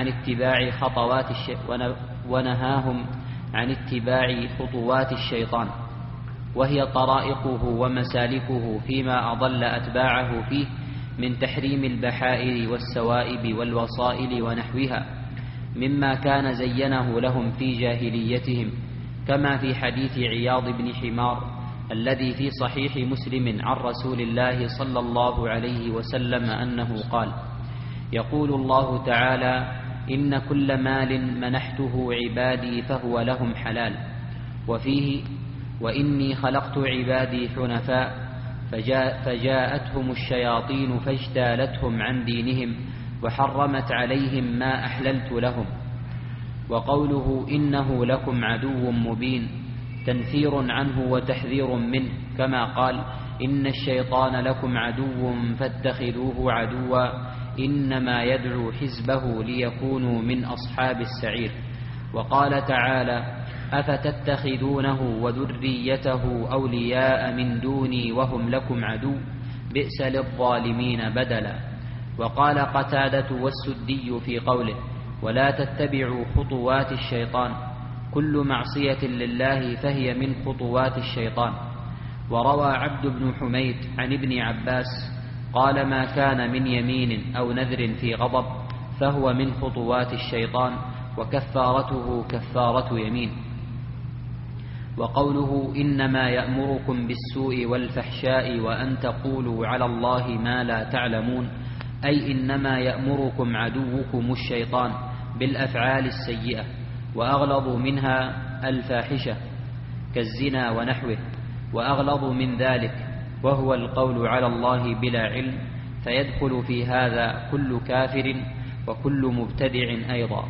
عن اتباع خطوات الشيطان، وهي طرائقه ومسالكه فيما أضل أتباعه فيه من تحريم البحائر والسوائب والوصائل ونحوها مما كان زينه لهم في جاهليتهم، كما في حديث عياض بن حمار الذي في صحيح مسلم عن رسول الله صلى الله عليه وسلم أنه قال: يقول الله تعالى: إن كل مال منحته عبادي فهو لهم حلال. وفيه: وإني خلقت عبادي حنفاء فجاءتهم الشياطين فاجتالتهم عن دينهم وحرمت عليهم ما أحللت لهم. وقوله إنه لكم عدو مبين تنفير عنه وتحذير منه، كما قال: إن الشيطان لكم عدو فاتخذوه عدوا إنما يدعو حزبه ليكونوا من أصحاب السعير. وقال تعالى: أفتتخذونه وذريته أولياء من دوني وهم لكم عدو بئس للظالمين بدلا. وقال قتادة والسدي في قوله: ولا تتبعوا خطوات الشيطان، كل معصية لله فهي من خطوات الشيطان. وروى عبد بن حميد عن ابن عباس قال: ما كان من يمين أو نذر في غضب فهو من خطوات الشيطان، وكفارته كفارة يمين. وقوله: إنما يأمركم بالسوء والفحشاء وأن تقولوا على الله ما لا تعلمون، أي إنما يأمركم عدوكم الشيطان بالأفعال السيئة، وأغلظ منها الفاحشة كالزنا ونحوه، وأغلظ من ذلك وهو القول على الله بلا علم، فيدخل في هذا كل كافر وكل مبتدع أيضا.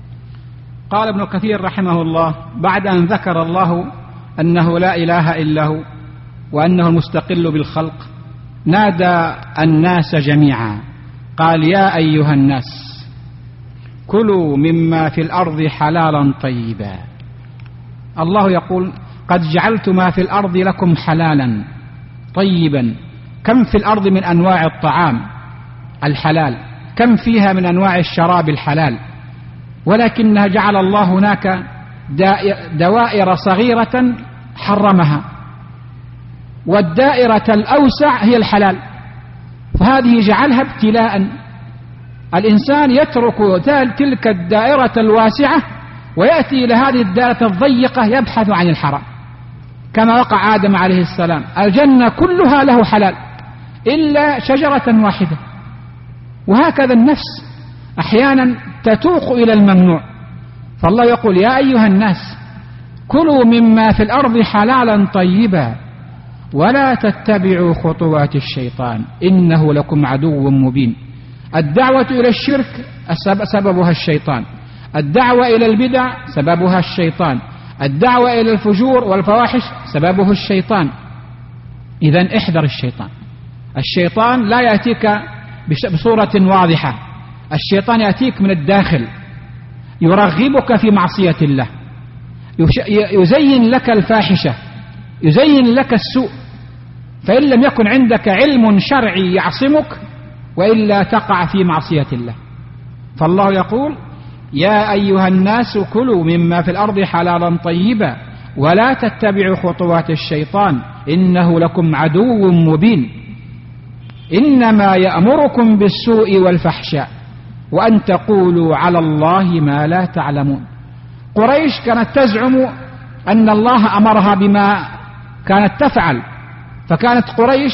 قال ابن كثير رحمه الله بعد أن ذكر الله أنه لا إله إلا هو وأنه المستقل بالخلق، نادى الناس جميعا قال: يا أيها الناس كلوا مما في الأرض حلالا طيبا. الله يقول: قد جعلت ما في الأرض لكم حلالا طيبا. كم في الأرض من أنواع الطعام الحلال، كم فيها من أنواع الشراب الحلال، ولكنها جعل الله هناك دوائر صغيرة حرمها، والدائرة الأوسع هي الحلال، فهذه جعلها ابتلاء. الإنسان يترك تلك الدائرة الواسعة ويأتي إلى هذه الدائرة الضيقة يبحث عن الحرام، كما وقع آدم عليه السلام. الجنة كلها له حلال إلا شجرة واحدة. وهكذا النفس أحيانا تتوق إلى الممنوع، فالله يقول: يا أيها الناس كلوا مما في الأرض حلالا طيبا ولا تتبعوا خطوات الشيطان إنه لكم عدو مبين. الدعوة إلى الشرك سببها الشيطان، الدعوة إلى البدع سببها الشيطان، الدعوة إلى الفجور والفواحش سببه الشيطان. إذن احذر الشيطان. الشيطان لا يأتيك بصورة واضحة، الشيطان يأتيك من الداخل، يرغبك في معصية الله، يزين لك الفاحشة، يزين لك السوء، فإن لم يكن عندك علم شرعي يعصمك وإلا تقع في معصية الله. فالله يقول: يا أيها الناس كلوا مما في الأرض حلالا طيبا ولا تتبعوا خطوات الشيطان إنه لكم عدو مبين، إنما يأمركم بالسوء والفحشاء وأن تقولوا على الله ما لا تعلمون. قريش كانت تزعم أن الله أمرها بما كانت تفعل، فكانت قريش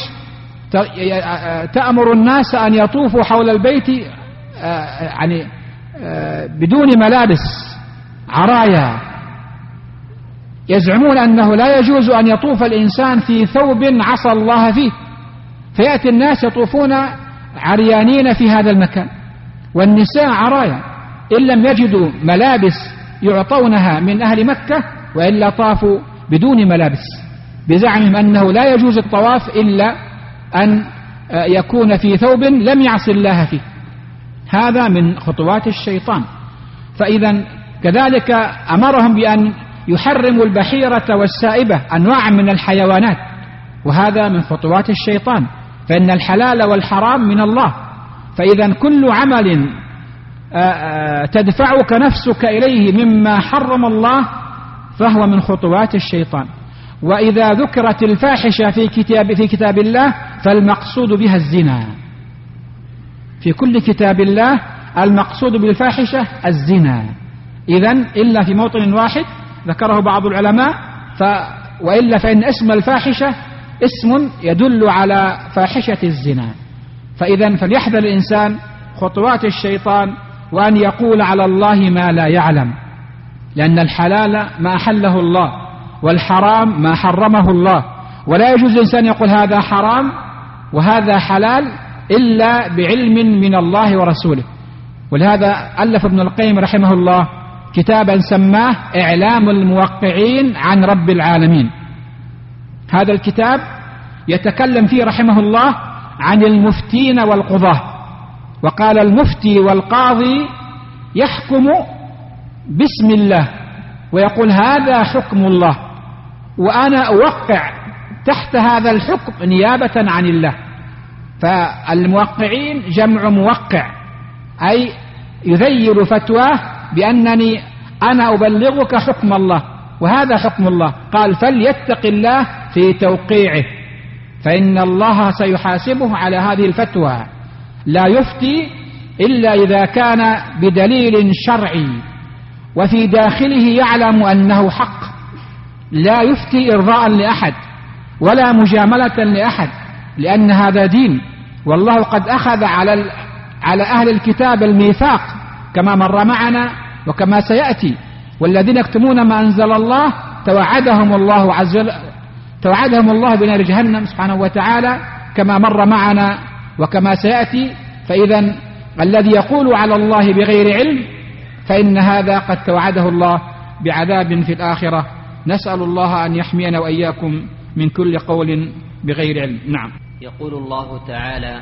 تأمر الناس أن يطوفوا حول البيت يعني بدون ملابس، عرايا. يزعمون أنه لا يجوز أن يطوف الإنسان في ثوب عصى الله فيه، فيأتي الناس يطوفون عريانين في هذا المكان، والنساء عرايا إن لم يجدوا ملابس يعطونها من أهل مكة، وإلا طافوا بدون ملابس، بزعمهم أنه لا يجوز الطواف إلا أن يكون في ثوب لم يعص الله فيه. هذا من خطوات الشيطان. فإذا كذلك أمرهم بأن يحرموا البحيرة والسائبة، أنواع من الحيوانات، وهذا من خطوات الشيطان، فإن الحلال والحرام من الله. فإذا كل عمل تدفعك نفسك إليه مما حرم الله فهو من خطوات الشيطان. وإذا ذكرت الفاحشة في كتاب الله فالمقصود بها الزنا. في كل كتاب الله المقصود بالفاحشة الزنا. إذن إلا في موطن واحد ذكره بعض العلماء، وإلا فإن اسم الفاحشة اسم يدل على فاحشة الزنا. فإذن فليحذر الإنسان خطوات الشيطان وأن يقول على الله ما لا يعلم، لأن الحلال ما أحله الله والحرام ما حرمه الله، ولا يجوز الإنسان يقول هذا حرام وهذا حلال إلا بعلم من الله ورسوله. ولهذا ألف ابن القيم رحمه الله كتابا سماه إعلام الموقعين عن رب العالمين. هذا الكتاب يتكلم فيه رحمه الله عن المفتين والقضاة، وقال المفتي والقاضي يحكم باسم الله ويقول هذا حكم الله، وأنا أوقع تحت هذا الحكم نيابة عن الله. فالموقعين جمع موقع، أي يذيل فتواه بأنني أنا أبلغك حكم الله وهذا حكم الله. قال فليتق الله في توقيعه فإن الله سيحاسبه على هذه الفتوى. لا يفتي إلا إذا كان بدليل شرعي وفي داخله يعلم أنه حق. لا يفتي إرضاء لأحد ولا مجاملة لأحد، لأن هذا دين، والله قد أخذ على أهل الكتاب الميثاق كما مر معنا وكما سيأتي. والذين يكتمون ما أنزل الله توعدهم الله بنار جهنم سبحانه وتعالى كما مر معنا وكما سيأتي. فإذا الذي يقول على الله بغير علم فإن هذا قد توعده الله بعذاب في الآخرة. نسأل الله أن يحمينا وإياكم من كل قول بغير علم. نعم. يقول الله تعالى: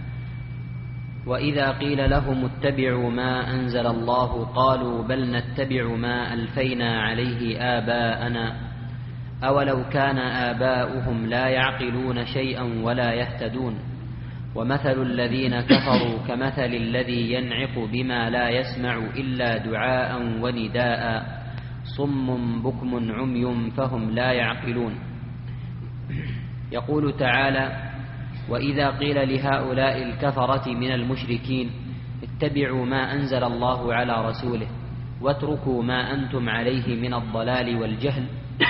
وإذا قيل لهم اتبعوا ما أنزل الله قالوا بل نتبع ما ألفينا عليه آباءنا أولو كان آباؤهم لا يعقلون شيئا ولا يهتدون ومثل الذين كفروا كمثل الذي ينعق بما لا يسمع إلا دعاء ونداء صم بكم عمي فهم لا يعقلون. يقول تعالى: وإذا قيل لهؤلاء الكفرة من المشركين اتبعوا ما أنزل الله على رسوله واتركوا ما أنتم عليه من الضلال والجهل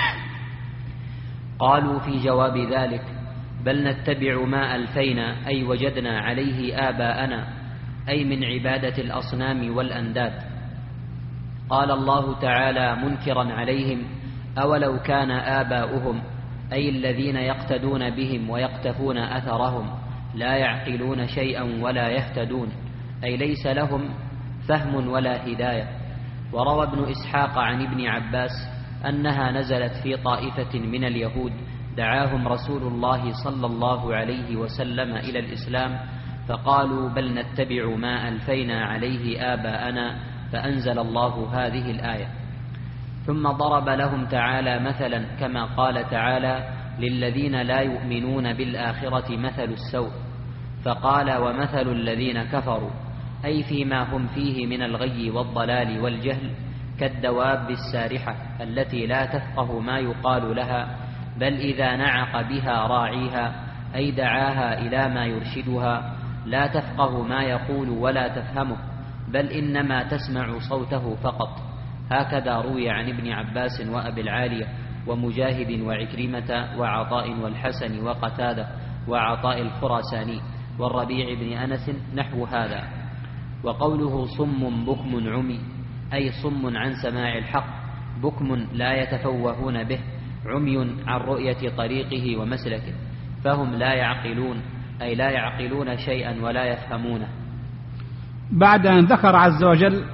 قالوا في جواب ذلك بل نتبع ما ألفينا أي وجدنا عليه آباءنا أي من عبادة الأصنام والأنداد. قال الله تعالى منكرا عليهم: أولو كان آباؤهم أي الذين يقتدون بهم ويقتفون أثرهم لا يعقلون شيئا ولا يهتدون أي ليس لهم فهم ولا هداية. وروى ابن إسحاق عن ابن عباس أنها نزلت في طائفة من اليهود دعاهم رسول الله صلى الله عليه وسلم إلى الإسلام فقالوا بل نتبع ما ألفينا عليه آباءنا فأنزل الله هذه الآية. ثم ضرب لهم تعالى مثلا كما قال تعالى: للذين لا يؤمنون بالآخرة مثل السوء فقال: ومثل الذين كفروا أي فيما هم فيه من الغي والضلال والجهل كالدواب السارحة التي لا تفقه ما يقال لها بل إذا نعق بها راعيها أي دعاها إلى ما يرشدها لا تفقه ما يقول ولا تفهمه بل إنما تسمع صوته فقط. هكذا روي عن ابن عباس وأبي العالية ومجاهد وعكرمة وعطاء والحسن وقتادة وعطاء الخراساني والربيع بن أنس نحو هذا. وقوله صم بكم عمي أي صم عن سماع الحق، بكم لا يتفوهون به، عمي عن رؤية طريقه ومسلكه، فهم لا يعقلون أي لا يعقلون شيئا ولا يفهمونه. بعد أن ذكر عز وجل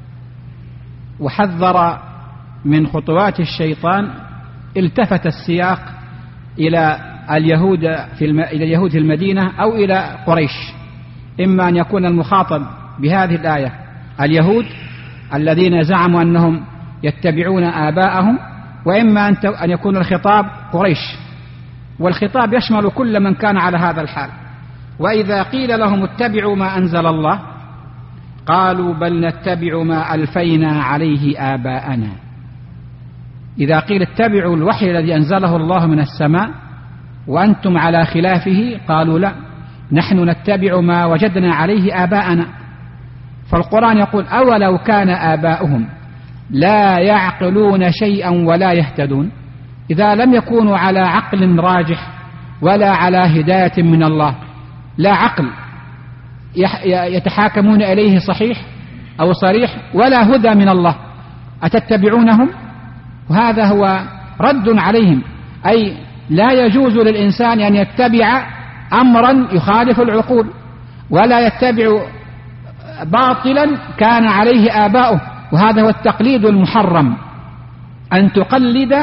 وحذر من خطوات الشيطان التفت السياق إلى اليهود في المدينة أو إلى قريش. إما أن يكون المخاطب بهذه الآية اليهود الذين زعموا أنهم يتبعون آباءهم، وإما أن يكون الخطاب قريش، والخطاب يشمل كل من كان على هذا الحال. وإذا قيل لهم اتبعوا ما أنزل الله قالوا بل نتبع ما ألفينا عليه آباءنا. إذا قيل اتبعوا الوحي الذي أنزله الله من السماء وأنتم على خلافه قالوا لا، نحن نتبع ما وجدنا عليه آباءنا. فالقرآن يقول أولو كان آباؤهم لا يعقلون شيئا ولا يهتدون. إذا لم يكونوا على عقل راجح ولا على هداية من الله، لا عقل يتحاكمون إليه صحيح أو صريح ولا هدى من الله، أتتبعونهم؟ وهذا هو رد عليهم، أي لا يجوز للإنسان أن يتبع أمرا يخالف العقول ولا يتبع باطلا كان عليه آباؤه وهذا هو التقليد المحرم، أن تقلد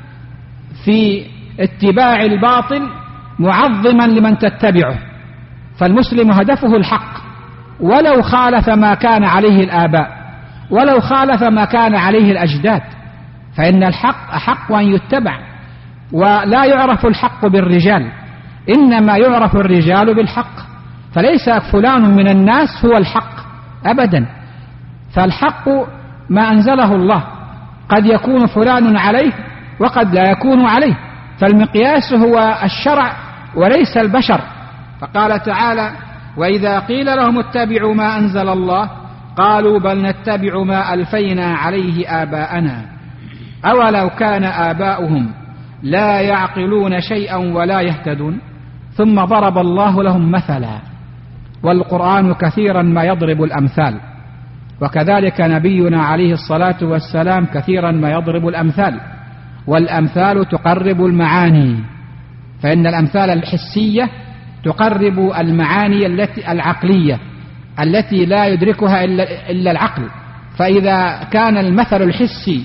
في اتباع الباطل معظما لمن تتبعه. فالمسلم هدفه الحق ولو خالف ما كان عليه الآباء، ولو خالف ما كان عليه الأجداد، فإن الحق أحق أن يتبع. ولا يعرف الحق بالرجال، إنما يعرف الرجال بالحق. فليس فلان من الناس هو الحق أبدا، فالحق ما أنزله الله، قد يكون فلان عليه وقد لا يكون عليه، فالمقياس هو الشرع وليس البشر. فقال تعالى: وإذا قيل لهم اتبعوا ما أنزل الله قالوا بل نتبع ما ألفينا عليه آباءنا أولو كان آباؤهم لا يعقلون شيئا ولا يهتدون. ثم ضرب الله لهم مثلا، والقرآن كثيرا ما يضرب الأمثال، وكذلك نبينا عليه الصلاة والسلام كثيرا ما يضرب الأمثال، والأمثال تقرب المعاني، فإن الأمثال الحسية تقرب المعاني العقلية التي لا يدركها إلا العقل. فإذا كان المثل الحسي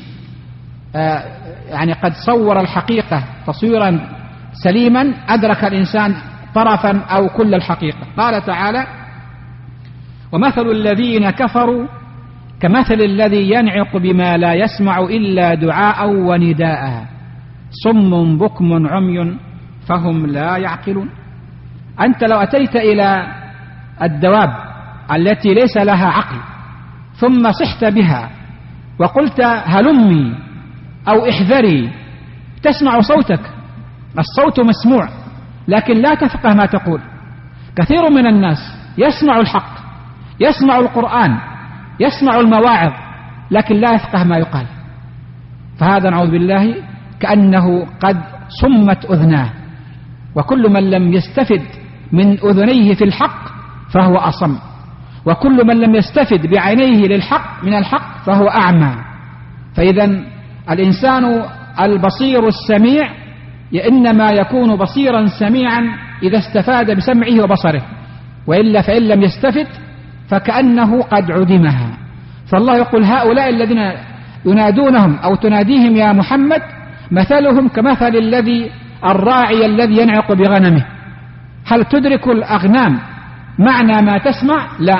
يعني قد صور الحقيقة تصويرا سليما أدرك الإنسان طرفا أو كل الحقيقة. قال تعالى: ومثل الذين كفروا كمثل الذي ينعق بما لا يسمع إلا دعاء ونداء صم بكم عمي فهم لا يعقلون. أنت لو أتيت إلى الدواب التي ليس لها عقل ثم صحت بها وقلت هلمي أو احذري، تسمع صوتك، الصوت مسموع لكن لا تفقه ما تقول. كثير من الناس يسمع الحق، يسمع القرآن، يسمع المواعظ، لكن لا يفقه ما يقال. فهذا نعوذ بالله كأنه قد صمت أذناه، وكل من لم يستفد من أذنيه في الحق فهو أصم، وكل من لم يستفد بعينيه للحق من الحق فهو أعمى. فإذا الإنسان البصير السميع إنما يكون بصيرا سميعا إذا استفاد بسمعه وبصره، وإلا فإن لم يستفد فكأنه قد عدمها. فالله يقول: هؤلاء الذين ينادونهم أو تناديهم يا محمد مثلهم كمثل الراعي الذي ينعق بغنمه. هل تدرك الأغنام معنى ما تسمع؟ لا.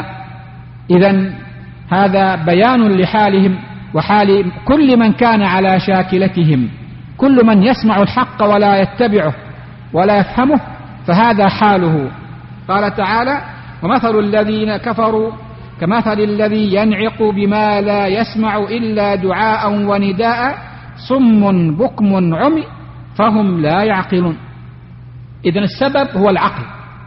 إذن هذا بيان لحالهم وحال كل من كان على شاكلتهم. كل من يسمع الحق ولا يتبعه ولا يفهمه فهذا حاله. قال تعالى: ومثل الذين كفروا كمثل الذي ينعق بما لا يسمع إلا دعاء ونداء صم بكم عمي فهم لا يعقلون. إذن السبب هو العقل.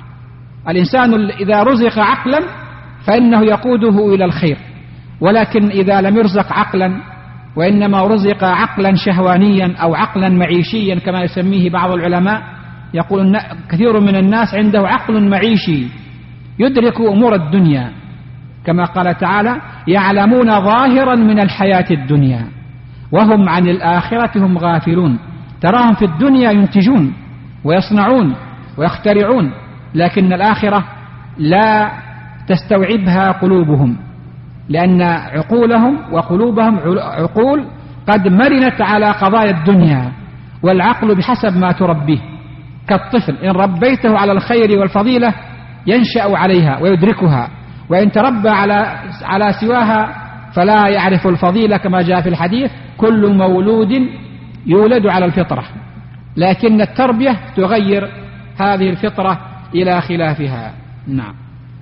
الإنسان إذا رزق عقلا فإنه يقوده إلى الخير، ولكن إذا لم يرزق عقلا وإنما رزق عقلا شهوانيا أو عقلا معيشيا كما يسميه بعض العلماء، يقول كثير من الناس عنده عقل معيشي يدرك أمور الدنيا، كما قال تعالى: يعلمون ظاهرا من الحياة الدنيا وهم عن الآخرة هم غافلون. تراهم في الدنيا ينتجون ويصنعون ويخترعون، لكن الآخرة لا تستوعبها قلوبهم، لأن عقولهم وقلوبهم عقول قد مرنت على قضايا الدنيا، والعقل بحسب ما تربيه. كالطفل إن ربيته على الخير والفضيلة ينشأ عليها ويدركها، وإن تربى على سواها فلا يعرف الفضيلة، كما جاء في الحديث: كل مولود يولد على الفطرة، لكن التربية تغير هذه الفطرة إلى خلافها. نعم.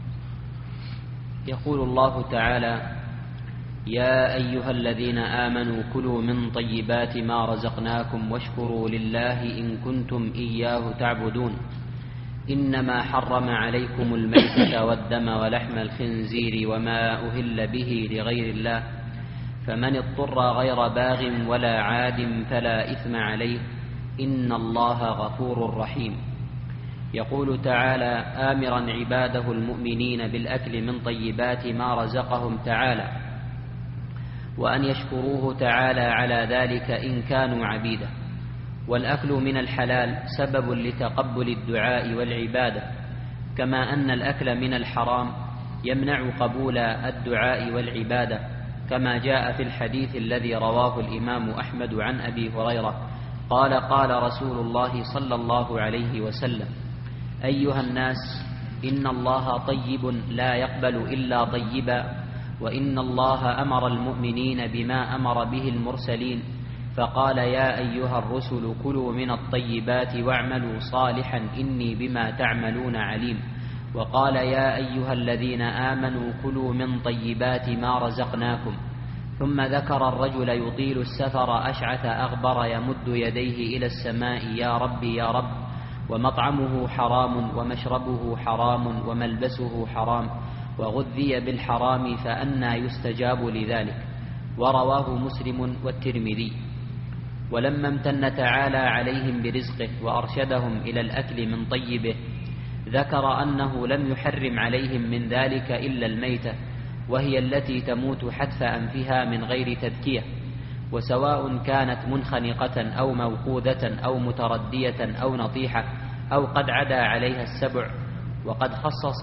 يقول الله تعالى: يا أيها الذين آمنوا كلوا من طيبات ما رزقناكم واشكروا لله إن كنتم إياه تعبدون إنما حرم عليكم الميتة والدم ولحم الخنزير وما أهل به لغير الله فمن اضطر غير باغ ولا عاد فلا إثم عليه إن الله غفور رحيم. يقول تعالى آمرا عباده المؤمنين بالأكل من طيبات ما رزقهم تعالى، وأن يشكروه تعالى على ذلك إن كانوا عبيده. والأكل من الحلال سبب لتقبل الدعاء والعبادة، كما أن الأكل من الحرام يمنع قبول الدعاء والعبادة، كما جاء في الحديث الذي رواه الإمام أحمد عن أبي هريرة قال قال رسول الله صلى الله عليه وسلم: أيها الناس، إن الله طيب لا يقبل إلا طيبا، وإن الله أمر المؤمنين بما أمر به المرسلين، فقال: يا أيها الرسل كلوا من الطيبات واعملوا صالحا إني بما تعملون عليم. وقال: يا أيها الذين آمنوا كلوا من طيبات ما رزقناكم. ثم ذكر الرجل يطيل السفر أشعث أغبر يمد يديه إلى السماء: يا رب يا رب، ومطعمه حرام ومشربه حرام وملبسه حرام وغذي بالحرام فأنى يستجاب لذلك. ورواه مسلم والترمذي. ولما امتن تعالى عليهم برزقه وأرشدهم إلى الأكل من طيبه، ذكر أنه لم يحرم عليهم من ذلك إلا الميتة، وهي التي تموت حتف أنفها من غير تذكية، وسواء كانت منخنقة أو موقوذة أو متردية أو نطيحة أو قد عدا عليها السبع. وقد خصص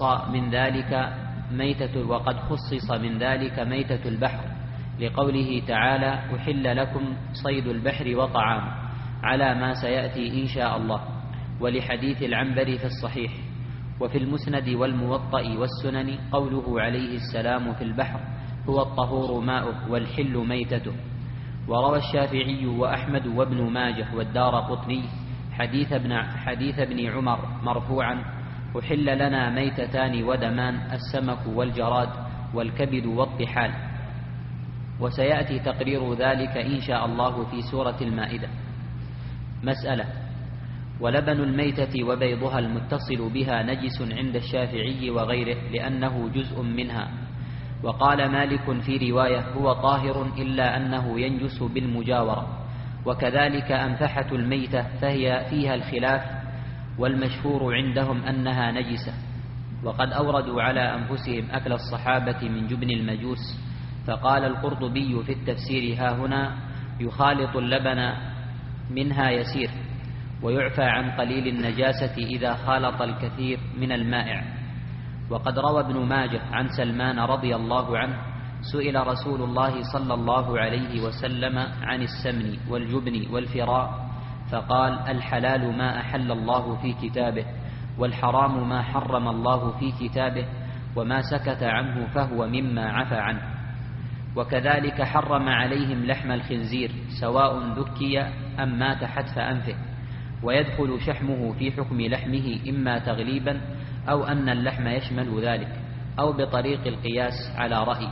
من ذلك ميتة البحر، لقوله تعالى: أحل لكم صيد البحر وطعام، على ما سيأتي إن شاء الله. ولحديث العنبر في الصحيح. وفي المسند والموطأ والسنن قوله عليه السلام في البحر: هو الطهور ماؤه والحل ميتته. وروى الشافعي وأحمد وابن ماجه والدارقطني حديث ابن عمر مرفوعا: أحل لنا ميتتان ودمان، السمك والجراد والكبد والطحال. وسيأتي تقرير ذلك إن شاء الله في سورة المائدة. مسألة: ولبن الميتة وبيضها المتصل بها نجس عند الشافعي وغيره، لأنه جزء منها. وقال مالك في رواية: هو طاهر إلا أنه ينجس بالمجاورة. وكذلك أنفحة الميتة فهي فيها الخلاف، والمشهور عندهم أنها نجسة. وقد أوردوا على أنفسهم أكل الصحابة من جبن المجوس. فقال القرطبي في التفسير: ها هنا يخالط اللبن منها يسير، ويعفى عن قليل النجاسة إذا خالط الكثير من المائع. وقد روى ابن ماجه عن سلمان رضي الله عنه: سئل رسول الله صلى الله عليه وسلم عن السمن والجبن والفراء، فقال: الحلال ما أحل الله في كتابه، والحرام ما حرم الله في كتابه، وما سكت عنه فهو مما عفى عنه. وكذلك حرم عليهم لحم الخنزير، سواء ذكي أم مات حتف أنفه، ويدخل شحمه في حكم لحمه إما تغليبا أو أن اللحم يشمل ذلك، أو بطريق القياس على رأي.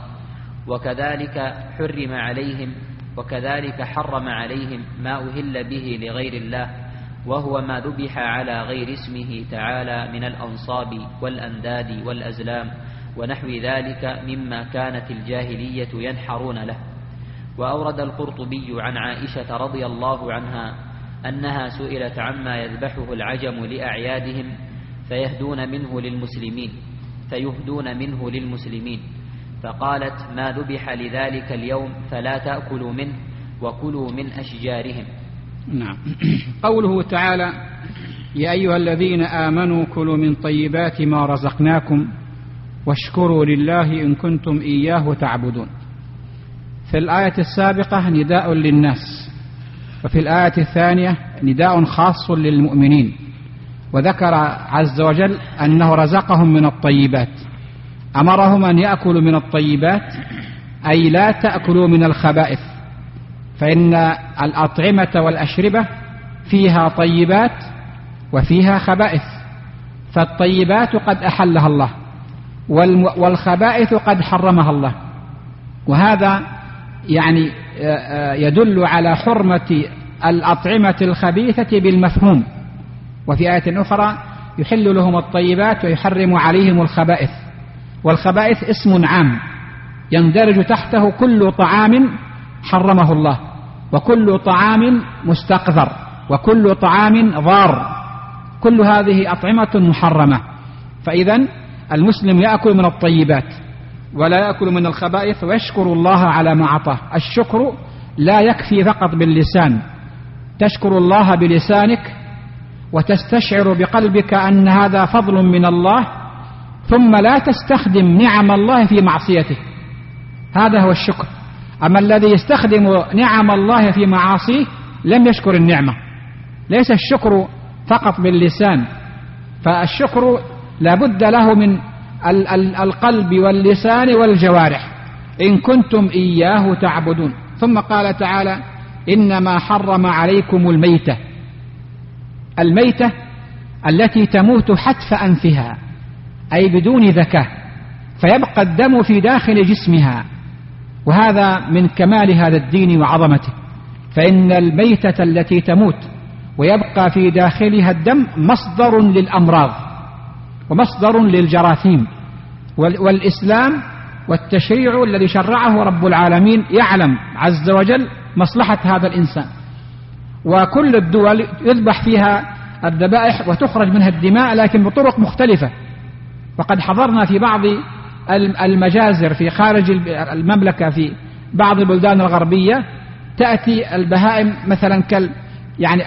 وكذلك حرم عليهم ما أهل به لغير الله، وهو ما ذبح على غير اسمه تعالى من الأنصاب والأنداد والأزلام ونحو ذلك مما كانت الجاهلية ينحرون له. وأورد القرطبي عن عائشة رضي الله عنها أنها سئلت عما يذبحه العجم لأعيادهم فيهدون منه للمسلمين، فقالت: ما ذبح لذلك اليوم فلا تأكلوا منه، وكلوا من أشجارهم. نعم. قوله تعالى: يا أيها الذين آمنوا كلوا من طيبات ما رزقناكم واشكروا لله إن كنتم إياه تعبدون. في الآية السابقة نداء للناس، وفي الآية الثانية نداء خاص للمؤمنين. وذكر عز وجل أنه رزقهم من الطيبات، أمرهم أن يأكلوا من الطيبات، أي لا تأكلوا من الخبائث، فإن الأطعمة والأشربة فيها طيبات وفيها خبائث، فالطيبات قد أحلها الله، والخبائث قد حرمها الله. وهذا يعني يدل على حرمة الأطعمة الخبيثة بالمفهوم. وفي آية أخرى: يحل لهم الطيبات ويحرم عليهم الخبائث. والخبائث اسم عام يندرج تحته كل طعام حرمه الله، وكل طعام مستقذر، وكل طعام ضار، كل هذه أطعمة محرمة. فإذن المسلم يأكل من الطيبات ولا يأكل من الخبائث، ويشكر الله على ما أعطاه. الشكر لا يكفي فقط باللسان، تشكر الله بلسانك وتستشعر بقلبك أن هذا فضل من الله، ثم لا تستخدم نعم الله في معصيته. هذا هو الشكر. أما الذي يستخدم نعم الله في معاصيه لم يشكر النعمة. ليس الشكر فقط باللسان، فالشكر لا بد له من القلب واللسان والجوارح إن كنتم إياه تعبدون. ثم قال تعالى: إنما حرم عليكم الميتة. الميتة التي تموت حتف أنفها، أي بدون ذكاء، فيبقى الدم في داخل جسمها، وهذا من كمال هذا الدين وعظمته. فإن الميتة التي تموت ويبقى في داخلها الدم مصدر للأمراض ومصدر للجراثيم، والإسلام والتشريع الذي شرعه رب العالمين يعلم عز وجل مصلحة هذا الإنسان. وكل الدول يذبح فيها الذبائح وتخرج منها الدماء، لكن بطرق مختلفة. وقد حضرنا في بعض المجازر في خارج المملكة في بعض البلدان الغربية تأتي البهائم مثلا يعني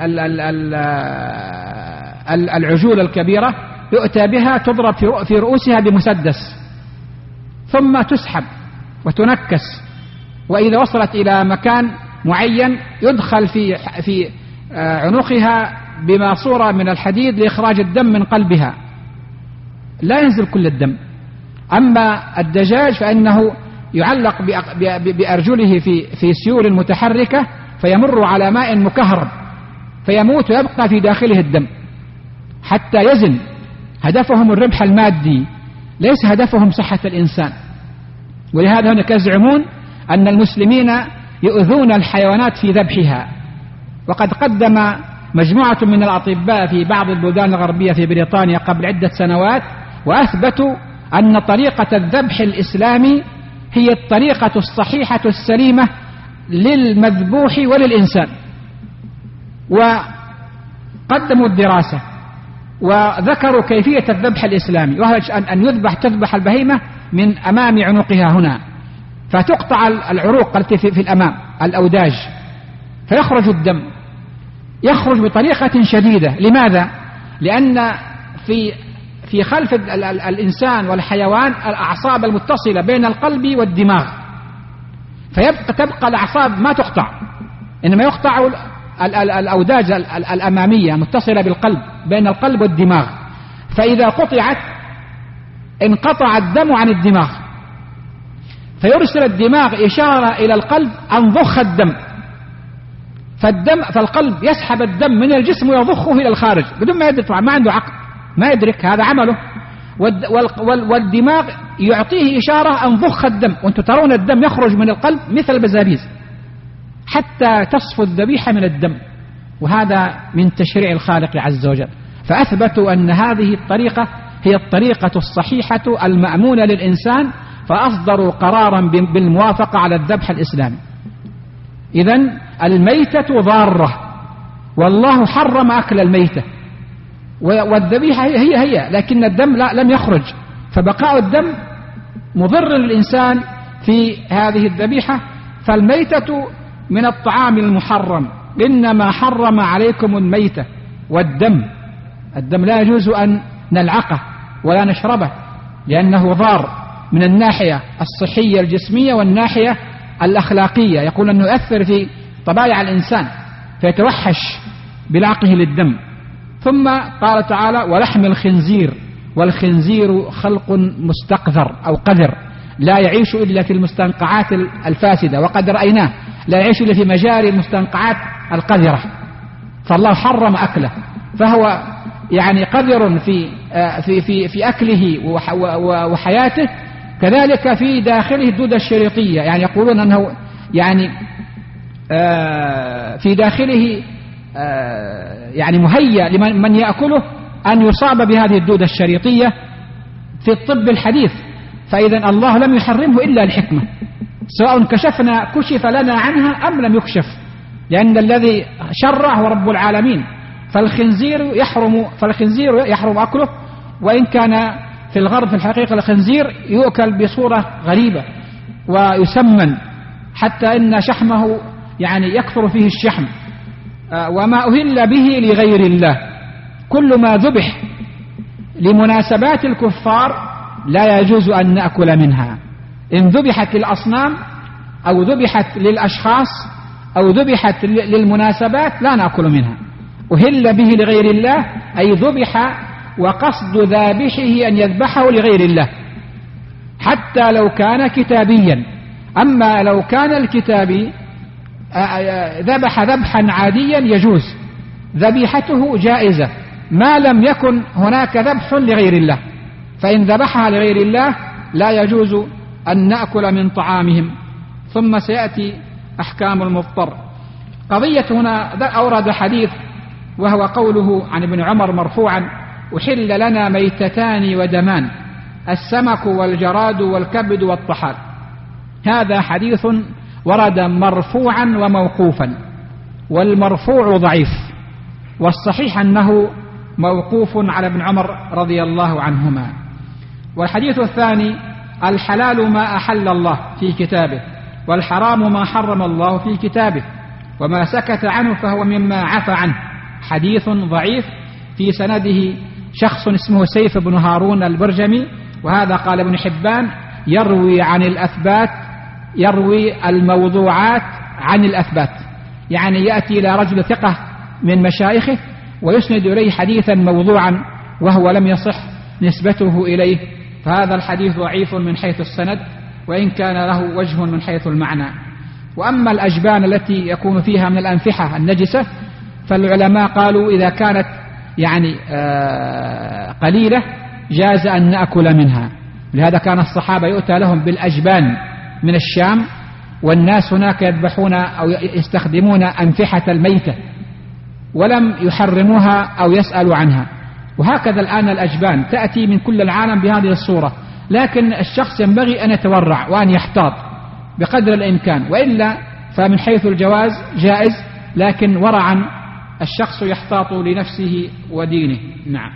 العجول الكبيرة يؤتى بها تضرب في رؤوسها بمسدس، ثم تسحب وتنكس، وإذا وصلت إلى مكان معين يدخل في عنقها بماسورة من الحديد لإخراج الدم من قلبها، لا ينزل كل الدم. أما الدجاج فإنه يعلق بأرجله في سيول متحركة، فيمر على ماء مكهرب فيموت ويبقى في داخله الدم حتى يزن. هدفهم الربح المادي، ليس هدفهم صحة الإنسان. ولهذا هناك يزعمون أن المسلمين يؤذون الحيوانات في ذبحها. وقد قدم مجموعة من الأطباء في بعض البلدان الغربية في بريطانيا قبل عدة سنوات وأثبتوا أن طريقة الذبح الإسلامي هي الطريقة الصحيحة السليمة للمذبوح وللإنسان. وقدموا الدراسة وذكروا كيفية الذبح الإسلامي، وهو أن تذبح البهيمة من أمام عنقها هنا، فتقطع العروق التي في الأمام الأوداج، فيخرج الدم، يخرج بطريقة شديدة. لماذا؟ لأن في خلف الإنسان والحيوان الأعصاب المتصلة بين القلب والدماغ، تبقى الأعصاب ما تقطع، إنما يقطع الأوداج الأمامية متصلة بالقلب بين القلب والدماغ، فإذا قطعت انقطع الدم عن الدماغ، فيرسل الدماغ إشارة إلى القلب أن ضخ الدم، فالقلب يسحب الدم من الجسم ويضخه إلى الخارج بدون ما يدرك، ما عنده عقل، ما يدرك هذا عمله. والدماغ يعطيه إشارة أن ضخ الدم، وأنتم ترون الدم يخرج من القلب مثل البزابيز حتى تصفو الذبيحة من الدم، وهذا من تشريع الخالق عز وجل. فأثبتوا أن هذه الطريقة هي الطريقة الصحيحة المأمونة للإنسان، فأصدروا قرارا بالموافقة على الذبح الإسلامي. إذن الميتة ضارة، والله حرم أكل الميتة، والذبيحة هي لكن الدم لم يخرج، فبقاء الدم مضر للإنسان في هذه الذبيحة. فالميتة من الطعام المحرم، إنما حرم عليكم الميتة والدم. الدم لا يجوز أن نلعقه ولا نشربه، لأنه ضار من الناحية الصحية الجسمية والناحية الأخلاقية، يقول أنه يؤثر في طبائع الإنسان فيتوحش بلعقه للدم. ثم قال تعالى: ولحم الخنزير، والخنزير خلق مستقذر أو قذر، لا يعيش إلا في المستنقعات الفاسدة، وقد رأيناه لا يعيش إلا في مجاري المستنقعات القذرة، فالله حرم أكله، فهو يعني قذر في أكله وحياته، كذلك في داخله الدودة الشريطية، يعني يقولون أنه يعني في داخله يعني مهيأ لمن يأكله أن يصاب بهذه الدودة الشريطية في الطب الحديث. فإذا الله لم يحرمه إلا الحكمة، سواء كشف لنا عنها أم لم يكشف، لأن الذي شرع هو رب العالمين. فالخنزير يحرم أكله، وإن كان في الغرب في الحقيقة الخنزير يؤكل بصورة غريبة ويسمن، حتى إن شحمه يعني يكثر فيه الشحم، وما أهل به لغير الله. كل ما ذبح لمناسبات الكفار لا يجوز أن نأكل منها. إن ذبحت الأصنام أو ذبحت للأشخاص أو ذبحت للمناسبات لا نأكل منها. أهل به لغير الله أي ذبح وقصد ذابحه أن يذبحه لغير الله، حتى لو كان كتابيا. أما لو كان الكتابي ذبح ذبحا عاديا يجوز، ذبيحته جائزة ما لم يكن هناك ذبح لغير الله، فإن ذبحها لغير الله لا يجوز أن نأكل من طعامهم. ثم سيأتي أحكام المضطر. قضية هنا أورد حديث وهو قوله عن ابن عمر مرفوعا: أحل لنا ميتتان ودمان، السمك والجراد والكبد والطحال. هذا حديث ورد مرفوعا وموقوفا، والمرفوع ضعيف، والصحيح أنه موقوف على ابن عمر رضي الله عنهما. والحديث الثاني: الحلال ما أحل الله في كتابه، والحرام ما حرم الله في كتابه، وما سكت عنه فهو مما عفى عنه. حديث ضعيف في سنده شخص اسمه سيف بن هارون البرجمي، وهذا قال ابن حبان يروي عن الأثبات، يروي الموضوعات عن الأثبات، يعني يأتي إلى رجل ثقة من مشايخه ويسند إليه حديثا موضوعا وهو لم يصح نسبته إليه، فهذا الحديث ضعيف من حيث السند وإن كان له وجه من حيث المعنى. وأما الأجبان التي يكون فيها من الأنفحة النجسة فالعلماء قالوا إذا كانت يعني قليلة جاز أن نأكل منها، لهذا كان الصحابة يؤتى لهم بالأجبان من الشام، والناس هناك يذبحون أو يستخدمون أنفحة الميتة ولم يحرموها أو يسألوا عنها. وهكذا الآن الأجبان تأتي من كل العالم بهذه الصورة، لكن الشخص ينبغي أن يتورع وأن يحتاط بقدر الإمكان، وإلا فمن حيث الجواز جائز، لكن ورعا الشخص يحتاط لنفسه ودينه. نعم.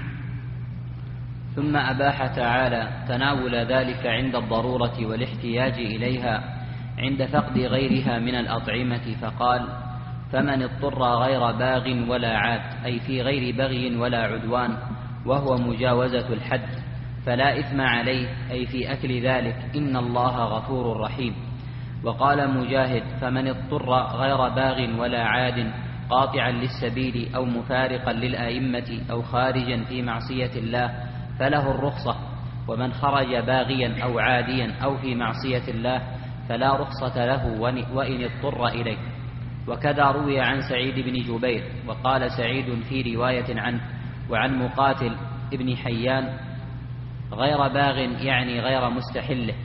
ثم أباح تعالى تناول ذلك عند الضرورة والاحتياج إليها عند فقد غيرها من الأطعمة، فقال: فمن اضطر غير باغ ولا عاد، أي في غير بغي ولا عدوان، وهو مجاوزة الحد، فلا إثم عليه، أي في أكل ذلك، إن الله غفور رحيم. وقال مجاهد: فمن اضطر غير باغ ولا عاد، قاطعا للسبيل أو مفارقا للأئمة أو خارجا في معصية الله، فله الرخصة. ومن خرج باغيا أو عاديا أو في معصية الله فلا رخصة له وإن اضطر إليه. وكذا روي عن سعيد بن جبير. وقال سعيد في رواية عنه وعن مقاتل ابن حيان: غير باغ يعني غير مستحله.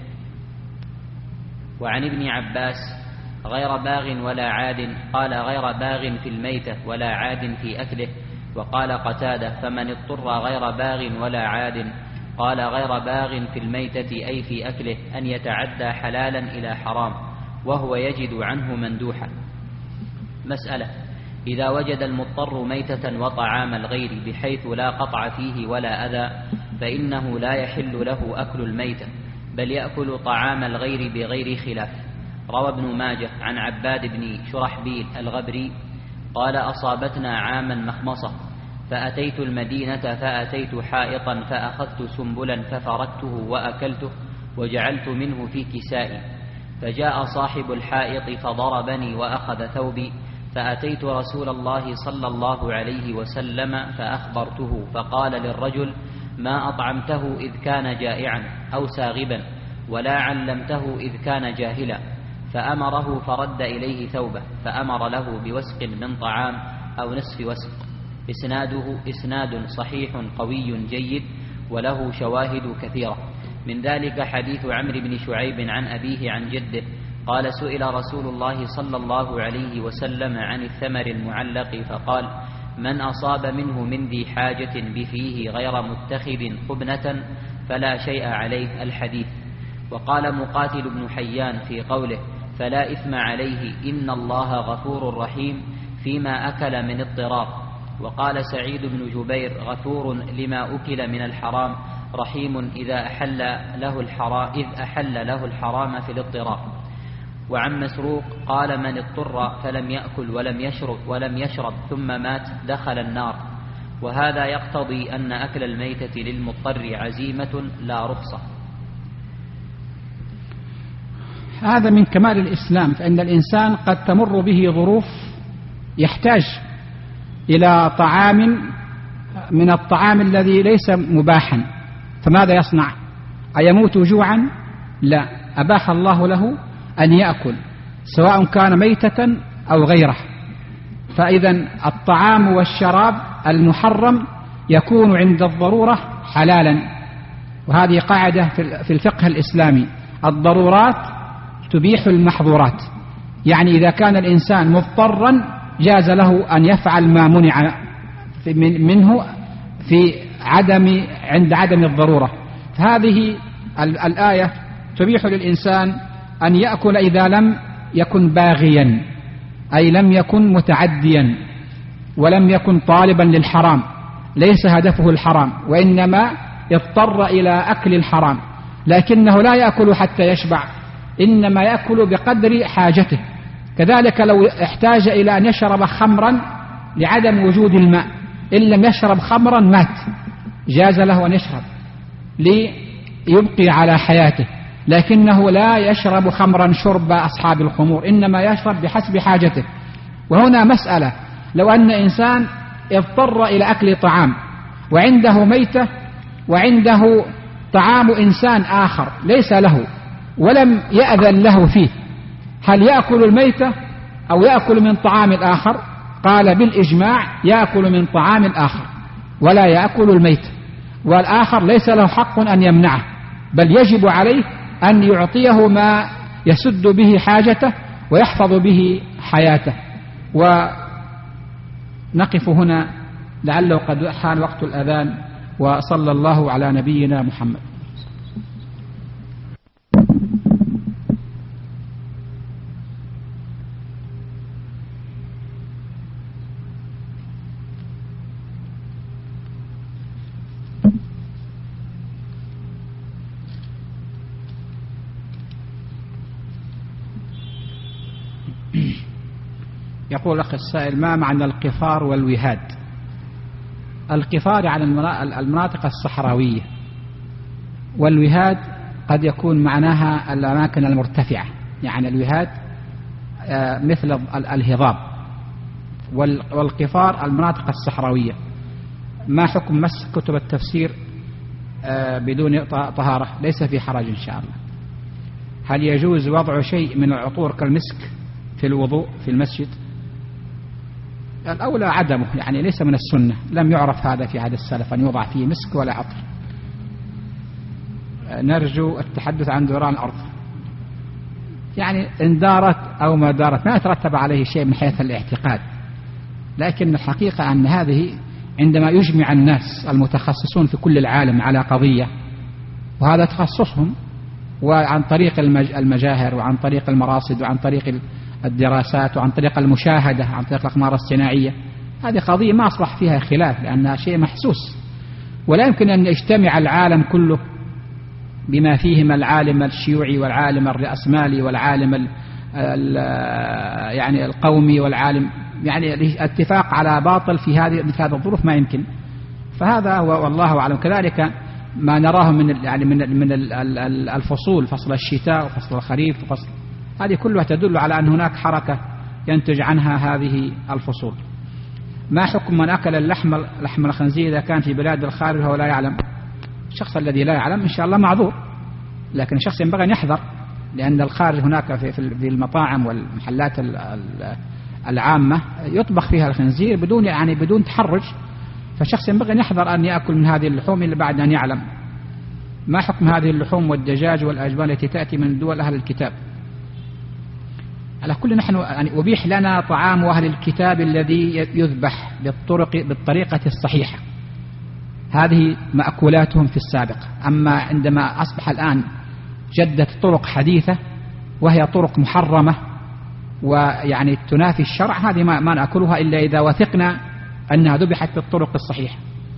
وعن ابن عباس: غير باغ ولا عاد، قال غير باغ في الميتة ولا عاد في أكله. وقال قتادة: فمن اضطر غير باغ ولا عاد، قال غير باغ في الميتة أي في أكله، أن يتعدى حلالا إلى حرام وهو يجد عنه مندوحا. مسألة: إذا وجد المضطر ميتة وطعام الغير بحيث لا قطع فيه ولا أذى، فإنه لا يحل له أكل الميتة، بل يأكل طعام الغير بغير خلاف. روى ابن ماجه عن عباد بن شرحبيل الغبري قال: أصابتنا عاما مخمصة، فأتيت المدينة فأتيت حائطا فأخذت سنبلا ففركته وأكلته وجعلت منه في كسائي، فجاء صاحب الحائط فضربني وأخذ ثوبي، فأتيت رسول الله صلى الله عليه وسلم فأخبرته، فقال للرجل: ما أطعمته إذ كان جائعا أو ساغبا، ولا علمته إذ كان جاهلا، فأمره فرد إليه ثوبه، فأمر له بوسق من طعام أو نصف وسق. إسناده إسناد صحيح قوي جيد، وله شواهد كثيرة. من ذلك حديث عمرو بن شعيب عن أبيه عن جده قال: سئل رسول الله صلى الله عليه وسلم عن الثمر المعلق، فقال: من أصاب منه من ذي حاجة بفيه غير متخذ خبنة فلا شيء عليه. الحديث. وقال مقاتل بن حيان في قوله: فلا إثم عليه، إن الله غفور رحيم، فيما أكل من اضطرار. وقال سعيد بن جبير: غفور لما أكل من الحرام، رحيم إذ أحل له الحرام في الاضطرار. وعن مسروق قال: من اضطر فلم يأكل ولم يشرب ثم مات دخل النار. وهذا يقتضي أن أكل الميتة للمضطر عزيمة لا رخصة. هذا من كمال الإسلام، فإن الإنسان قد تمر به ظروف يحتاج إلى طعام من الطعام الذي ليس مباحا، فماذا يصنع؟ أيموت جوعا؟ لا، أباح الله له أن يأكل سواء كان ميتة أو غيره. فإذا الطعام والشراب المحرم يكون عند الضرورة حلالا، وهذه قاعدة في الفقه الإسلامي: الضرورات تبيح المحظورات. يعني إذا كان الإنسان مضطرا جاز له أن يفعل ما منع منه عند عدم الضرورة. فهذه الآية تبيح للإنسان أن يأكل إذا لم يكن باغيا، أي لم يكن متعديا ولم يكن طالبا للحرام، ليس هدفه الحرام وإنما اضطر إلى أكل الحرام، لكنه لا يأكل حتى يشبع، إنما يأكل بقدر حاجته. كذلك لو احتاج إلى أن يشرب خمرا لعدم وجود الماء، إن لم يشرب خمرا مات، جاز له أن يشرب ليبقي على حياته، لكنه لا يشرب خمرا شرب أصحاب الخمور، إنما يشرب بحسب حاجته. وهنا مسألة: لو أن إنسان اضطر إلى أكل طعام وعنده ميتة وعنده طعام إنسان آخر ليس له ولم يأذن له فيه، هل يأكل الميتة أو يأكل من طعام الآخر؟ قال بالإجماع يأكل من طعام الآخر ولا يأكل الميتة، والآخر ليس له حق أن يمنعه، بل يجب عليه أن يعطيه ما يسد به حاجته ويحفظ به حياته. ونقف هنا لعله قد حان وقت الأذان، وصلى الله على نبينا محمد. يقول الأخ السائل: ما معنى القفار والوهاد؟ القفار على المناطق الصحراوية، والوهاد قد يكون معناها الأماكن المرتفعة، يعني الوهاد مثل الهضاب، والقفار المناطق الصحراوية. ما حكم مس كتب التفسير بدون طهارة؟ ليس في حرج إن شاء الله. هل يجوز وضع شيء من العطور كالمسك في الوضوء في المسجد؟ الأولى عدمه، يعني ليس من السنة، لم يعرف هذا في عهد السلف أن يوضع فيه مسك ولا عطر. نرجو التحدث عن دوران الأرض، يعني إن دارت أو ما دارت ما يترتب عليه شيء من حيث الاعتقاد، لكن الحقيقة أن هذه عندما يجمع الناس المتخصصون في كل العالم على قضية وهذا تخصصهم، وعن طريق المجاهر وعن طريق المراصد وعن طريق الدراسات وعن طريق المشاهدة عن طريق الأقمار الصناعية، هذه قضية ما أصبح فيها خلاف لأنها شيء محسوس. ولا يمكن أن يجتمع العالم كله بما فيهم العالم الشيوعي والعالم الرأسمالي والعالم يعني القومي والعالم، يعني الاتفاق على باطل في مثل هذه الظروف ما يمكن. فهذا هو والله أعلم. كذلك ما نراه من الفصول، فصل الشتاء وفصل الخريف وفصل، هذه كلها تدل على أن هناك حركة ينتج عنها هذه الفصول. ما حكم من أكل لحم الخنزير إذا كان في بلاد الخارج وهو لا يعلم؟ الشخص الذي لا يعلم إن شاء الله معذور، لكن الشخص ينبغي أن يحذر، لأن الخارج هناك في المطاعم والمحلات العامة يطبخ فيها الخنزير بدون تحرج، فالشخص ينبغي أن يحذر أن يأكل من هذه اللحوم إلا بعد أن يعلم. ما حكم هذه اللحوم والدجاج والأجبان التي تأتي من دول أهل الكتاب؟ على كل نحن يعني أبيح لنا طعام أهل الكتاب الذي يذبح بالطريقة الصحيحة، هذه مأكولاتهم في السابق. أما عندما أصبح الآن جدت طرق حديثة وهي طرق محرمة ويعني تنافي الشرع، هذه ما نأكلها إلا إذا وثقنا أنها ذبحت بالطرق الصحيحة.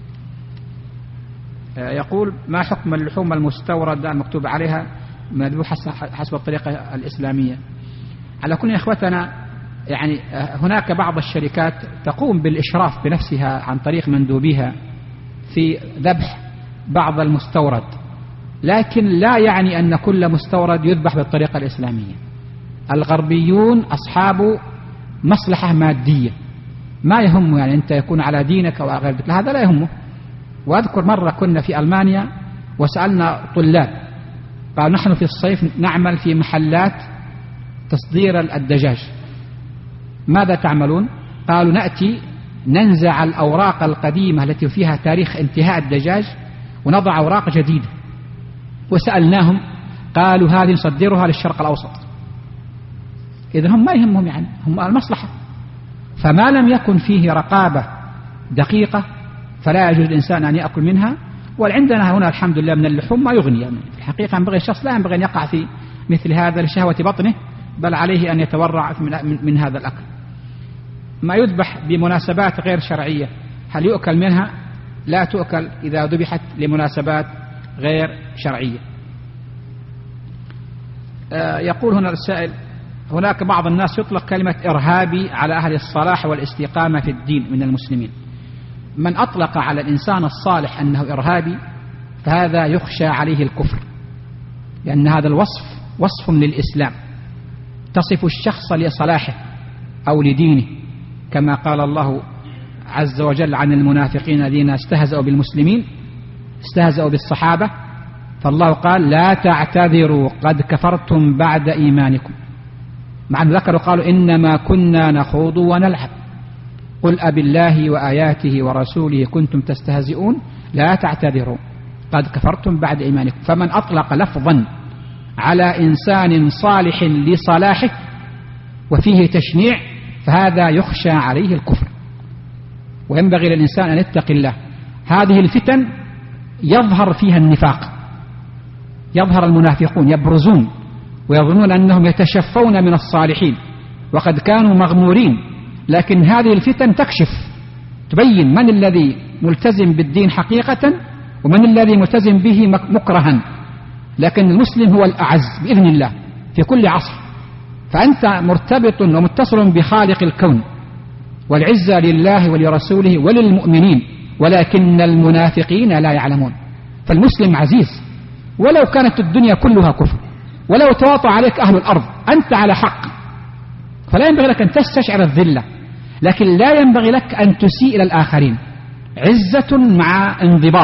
يقول: ما حكم اللحوم المستوردة المكتوب عليها مذبوح حسب الطريقة الإسلامية؟ على كل إخوتنا، يعني هناك بعض الشركات تقوم بالإشراف بنفسها عن طريق مندوبيها في ذبح بعض المستورد، لكن لا يعني أن كل مستورد يذبح بالطريقة الإسلامية. الغربيون أصحاب مصلحة مادية، ما يهمه يعني أنت يكون على دينك أو غير ذلك، هذا لا يهمه. وأذكر مرة كنا في ألمانيا وسألنا طلاب، قالوا نحن في الصيف نعمل في محلات تصدير الدجاج، ماذا تعملون؟ قالوا نأتي ننزع الأوراق القديمة التي فيها تاريخ انتهاء الدجاج ونضع أوراق جديدة. وسألناهم قالوا هذه نصدرها للشرق الأوسط. إذا هم ما يهمهم، يعني هم المصلحة. فما لم يكن فيه رقابة دقيقة فلا يجوز الإنسان أن يأكل منها. وعندنا هنا الحمد لله من اللحوم ما يغني، يعني في الحقيقة ينبغي الشخص لا ينبغي أن يقع في مثل هذا لشهوة بطنه، بل عليه أن يتورع من هذا الأكل. ما يذبح بمناسبات غير شرعية هل يؤكل منها؟ لا تؤكل إذا ذبحت لمناسبات غير شرعية. يقول هنا السائل: هناك بعض الناس يطلق كلمة إرهابي على أهل الصلاح والاستقامة في الدين من المسلمين. من أطلق على الإنسان الصالح أنه إرهابي فهذا يخشى عليه الكفر، لأن هذا الوصف وصف للإسلام، تصف الشخص لصلاحه أو لدينه، كما قال الله عز وجل عن المنافقين الذين استهزأوا بالمسلمين، استهزأوا بالصحابة، فالله قال: لا تعتذروا قد كفرتم بعد إيمانكم. مع أن ذكروا قالوا: إنما كنا نخوض ونلعب. قل أبالله وآياته ورسوله كنتم تستهزئون لا تعتذروا قد كفرتم بعد إيمانكم. فمن أطلق لفظا على إنسان صالح لصلاحه وفيه تشنيع فهذا يخشى عليه الكفر، وينبغي للإنسان أن يتقي الله. هذه الفتن يظهر فيها النفاق، يظهر المنافقون يبرزون ويظنون أنهم يتشفون من الصالحين وقد كانوا مغمورين، لكن هذه الفتن تكشف تبين من الذي ملتزم بالدين حقيقة ومن الذي ملتزم به مكرها. لكن المسلم هو الأعز بإذن الله في كل عصر، فأنت مرتبط ومتصل بخالق الكون، والعزة لله ولرسوله وللمؤمنين، ولكن المنافقين لا يعلمون. فالمسلم عزيز ولو كانت الدنيا كلها كفر، ولو تواطى عليك أهل الأرض أنت على حق، فلا ينبغي لك أن تستشعر الذلة، لكن لا ينبغي لك أن تسيء إلى الآخرين. عزة مع انضباط،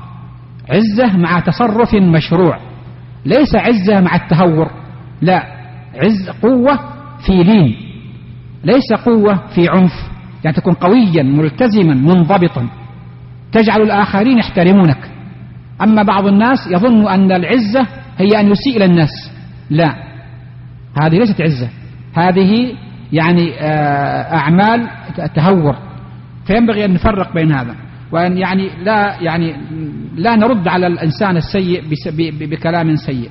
عزة مع تصرف مشروع، ليس عزة مع التهور، لا، قوة في لين، ليس قوة في عنف، يعني تكون قويا ملتزما منضبطا تجعل الآخرين يحترمونك. أما بعض الناس يظن أن العزة هي أن يسيء إلى الناس، لا، هذه ليست عزة، هذه يعني أعمال تهور. فينبغي أن نفرق بين هذا، وأن لا نرد على الإنسان السيء بكلام سيء.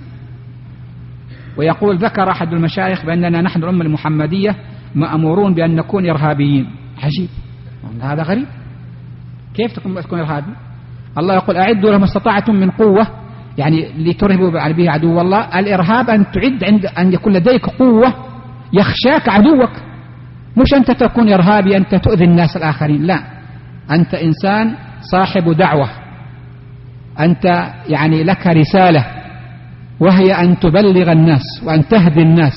ويقول: ذكر أحد المشايخ بأننا نحن الأمة المحمدية مأمورون بأن نكون إرهابيين. عجيب، هذا غريب، كيف تكون إرهابي؟ الله يقول: أعدوا لهم استطاعتم من قوة، يعني لترهبوا به عدو الله. الإرهاب أن تعد أن يكون لديك قوة يخشاك عدوك، مش أنت تكون إرهابي أنت تؤذي الناس الآخرين، لا، أنت إنسان صاحب دعوة، أنت يعني لك رسالة وهي أن تبلغ الناس وأن تهدي الناس.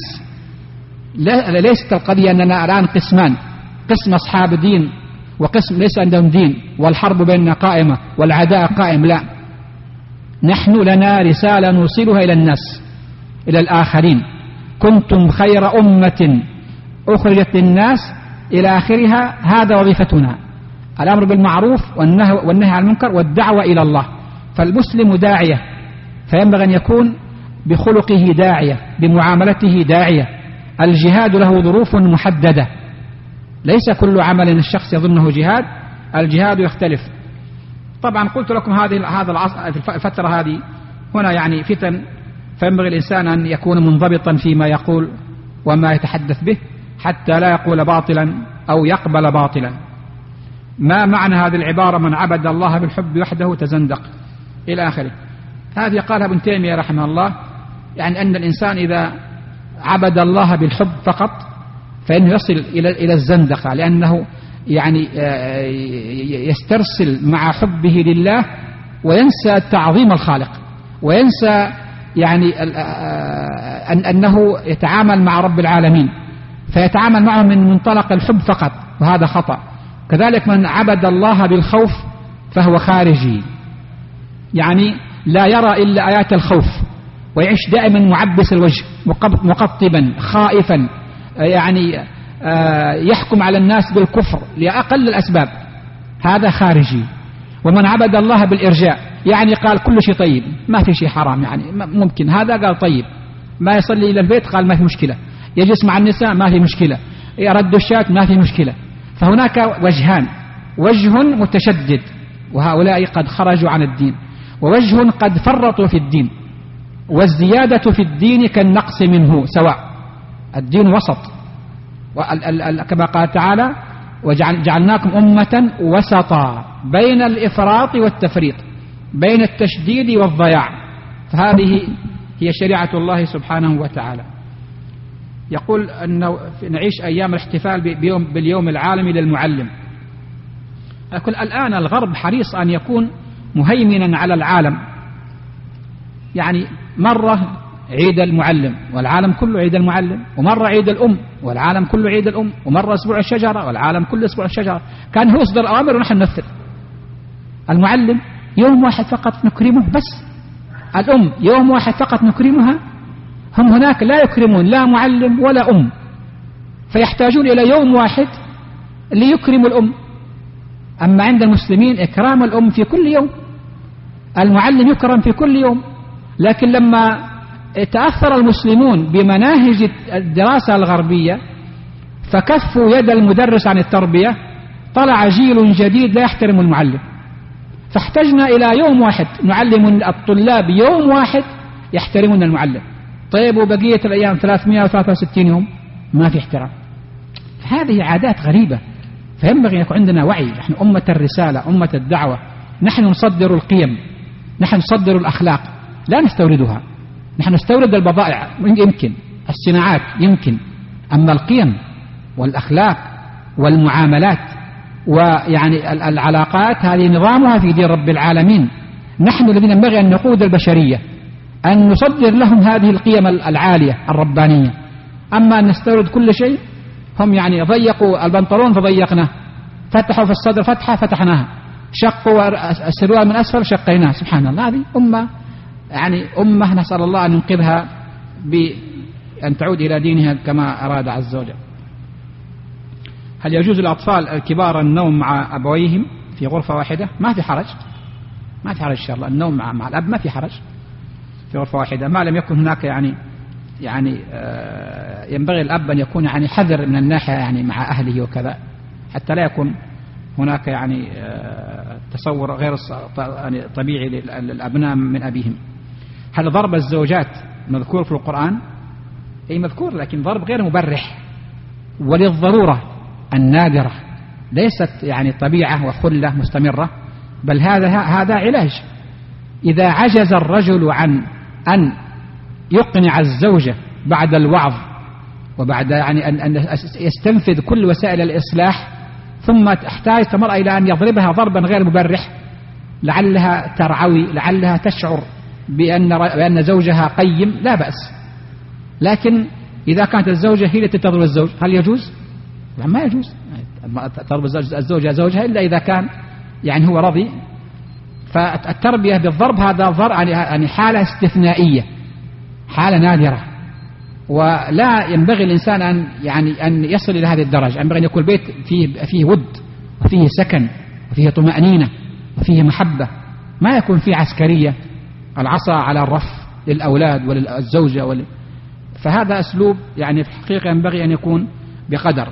ليست القضية أننا الآن قسمان، قسم أصحاب دين وقسم ليس عندهم دين، والحرب بيننا قائمة والعداء قائم، لا، نحن لنا رسالة نوصلها إلى الناس، إلى الآخرين. كنتم خير أمة أخرجت للناس إلى آخرها، هذا وظيفتنا، الأمر بالمعروف والنهي عن المنكر والدعوة إلى الله. فالمسلم داعية، فينبغي أن يكون بخلقه داعية، بمعاملته داعية. الجهاد له ظروف محددة، ليس كل عمل الشخص يظنه جهاد، الجهاد يختلف. طبعا قلت لكم هذا الفترة هذه هنا يعني فتن، فينبغي الإنسان أن يكون منضبطا فيما يقول وما يتحدث به حتى لا يقول باطلا أو يقبل باطلا. ما معنى هذه العبارة: من عبد الله بالحب وحده تزندق، إلى آخره؟ هذه قالها ابن تيمية رحمه الله، يعني أن الإنسان إذا عبد الله بالحب فقط فإنه يصل إلى الزندقة، لأنه يعني يسترسل مع حبه لله وينسى تعظيم الخالق. وينسى يعني أنه يتعامل مع رب العالمين، فيتعامل معه من منطلق الحب فقط، وهذا خطأ. كذلك من عبد الله بالخوف فهو خارجي، يعني لا يرى إلا آيات الخوف، ويعيش دائما معبس الوجه مقطبا خائفا، يعني يحكم على الناس بالكفر لأقل الأسباب، هذا خارجي. ومن عبد الله بالإرجاء، يعني قال كل شيء طيب، ما في شيء حرام، يعني ممكن، هذا قال طيب. ما يصلي إلى البيت قال ما في مشكلة، يجلس مع النساء ما في مشكلة، يرد الشاة ما في مشكلة. فهناك وجهان، وجه متشدد وهؤلاء قد خرجوا عن الدين، ووجه قد فرطوا في الدين، والزيادة في الدين كالنقص منه سواء، الدين وسط. كما قال تعالى وجعلناكم أمة وسطا بين الإفراط والتفريط، بين التشديد والضياع، فهذه هي شريعة الله سبحانه وتعالى. يقول أنه نعيش أيام الاحتفال باليوم العالمي للمعلم. أقول الآن الغرب حريص أن يكون مهيمنا على العالم، يعني مرة عيد المعلم والعالم كله عيد المعلم، ومرة عيد الأم والعالم كله عيد الأم، ومرة أسبوع الشجرة والعالم كله أسبوع الشجرة. كان هو يصدر أوامر ونحن ننفذ. المعلم يوم واحد فقط نكرمه بس، الأم يوم واحد فقط نكرمها، هم هناك لا يكرمون لا معلم ولا أم، فيحتاجون إلى يوم واحد ليكرموا الأم. أما عند المسلمين إكرام الأم في كل يوم، المعلم يكرم في كل يوم. لكن لما تأثر المسلمون بمناهج الدراسة الغربية فكفوا يد المدرس عن التربية، طلع جيل جديد لا يحترم المعلم. فاحتجنا إلى يوم واحد نعلم الطلاب، يوم واحد يحترمون المعلم. طيب وبقية الأيام 363 يوم ما في احترام. هذه عادات غريبة، فينبغي أن يكون عندنا وعي. نحن أمة الرسالة، أمة الدعوة، نحن نصدر القيم، نحن نصدر الأخلاق، لا نستوردها. نحن نستورد البضائع يمكن، الصناعات يمكن، أما القيم والأخلاق والمعاملات ويعني العلاقات هذه نظامها في دين رب العالمين. نحن الذين ينبغي أن نقود البشرية، أن نصدر لهم هذه القيم العالية الربانية. أما أن نستورد كل شيء، هم يعني ضيقوا البنطلون فضيقناه، فتحوا في الصدر فتحة فتحناها، شقوا السروال من أسفل شقيناه. سبحان الله، هذه أمة نسأل الله أن ينقذها بأن تعود إلى دينها كما أراد عز وجل. هل يجوز للأطفال الكبار النوم مع أبويهم في غرفة واحدة؟ ما في حرج، ما في حرج إن شاء الله. النوم مع الأب ما في حرج في غرفة واحدة، ما لم يكن هناك يعني ينبغي الأب أن يكون يعني حذر من الناحية يعني مع أهله وكذا، حتى لا يكون هناك يعني تصور غير طبيعي للأبناء من أبيهم. هل ضرب الزوجات مذكور في القرآن؟ أي مذكور، لكن ضرب غير مبرح وللضرورة النادرة، ليست يعني طبيعة وخلة مستمرة، بل هذا علاج. إذا عجز الرجل عن أن يقنع الزوجة بعد الوعظ وبعد يعني أن يستنفذ كل وسائل الإصلاح، ثم تحتاج المرأة إلى أن يضربها ضربا غير مبرح، لعلها ترعوي، لعلها تشعر بأن زوجها قيم، لا بأس. لكن إذا كانت الزوجة هي التي تضرب الزوج، هل يجوز؟ لا، ما يجوز تضرب الزوجة زوجها إلا إذا كان يعني هو رضي. فالتربية بالضرب هذا ضرب يعني حالة استثنائية، حالة نادرة، ولا ينبغي الإنسان أن يصل إلى هذه الدرجة. ينبغي أن يكون البيت فيه ود وفيه سكن وفيه طمأنينة وفيه محبة، ما يكون فيه عسكرية، العصا على الرف للأولاد وللزوجة فهذا أسلوب يعني في الحقيقة ينبغي أن يكون بقدر.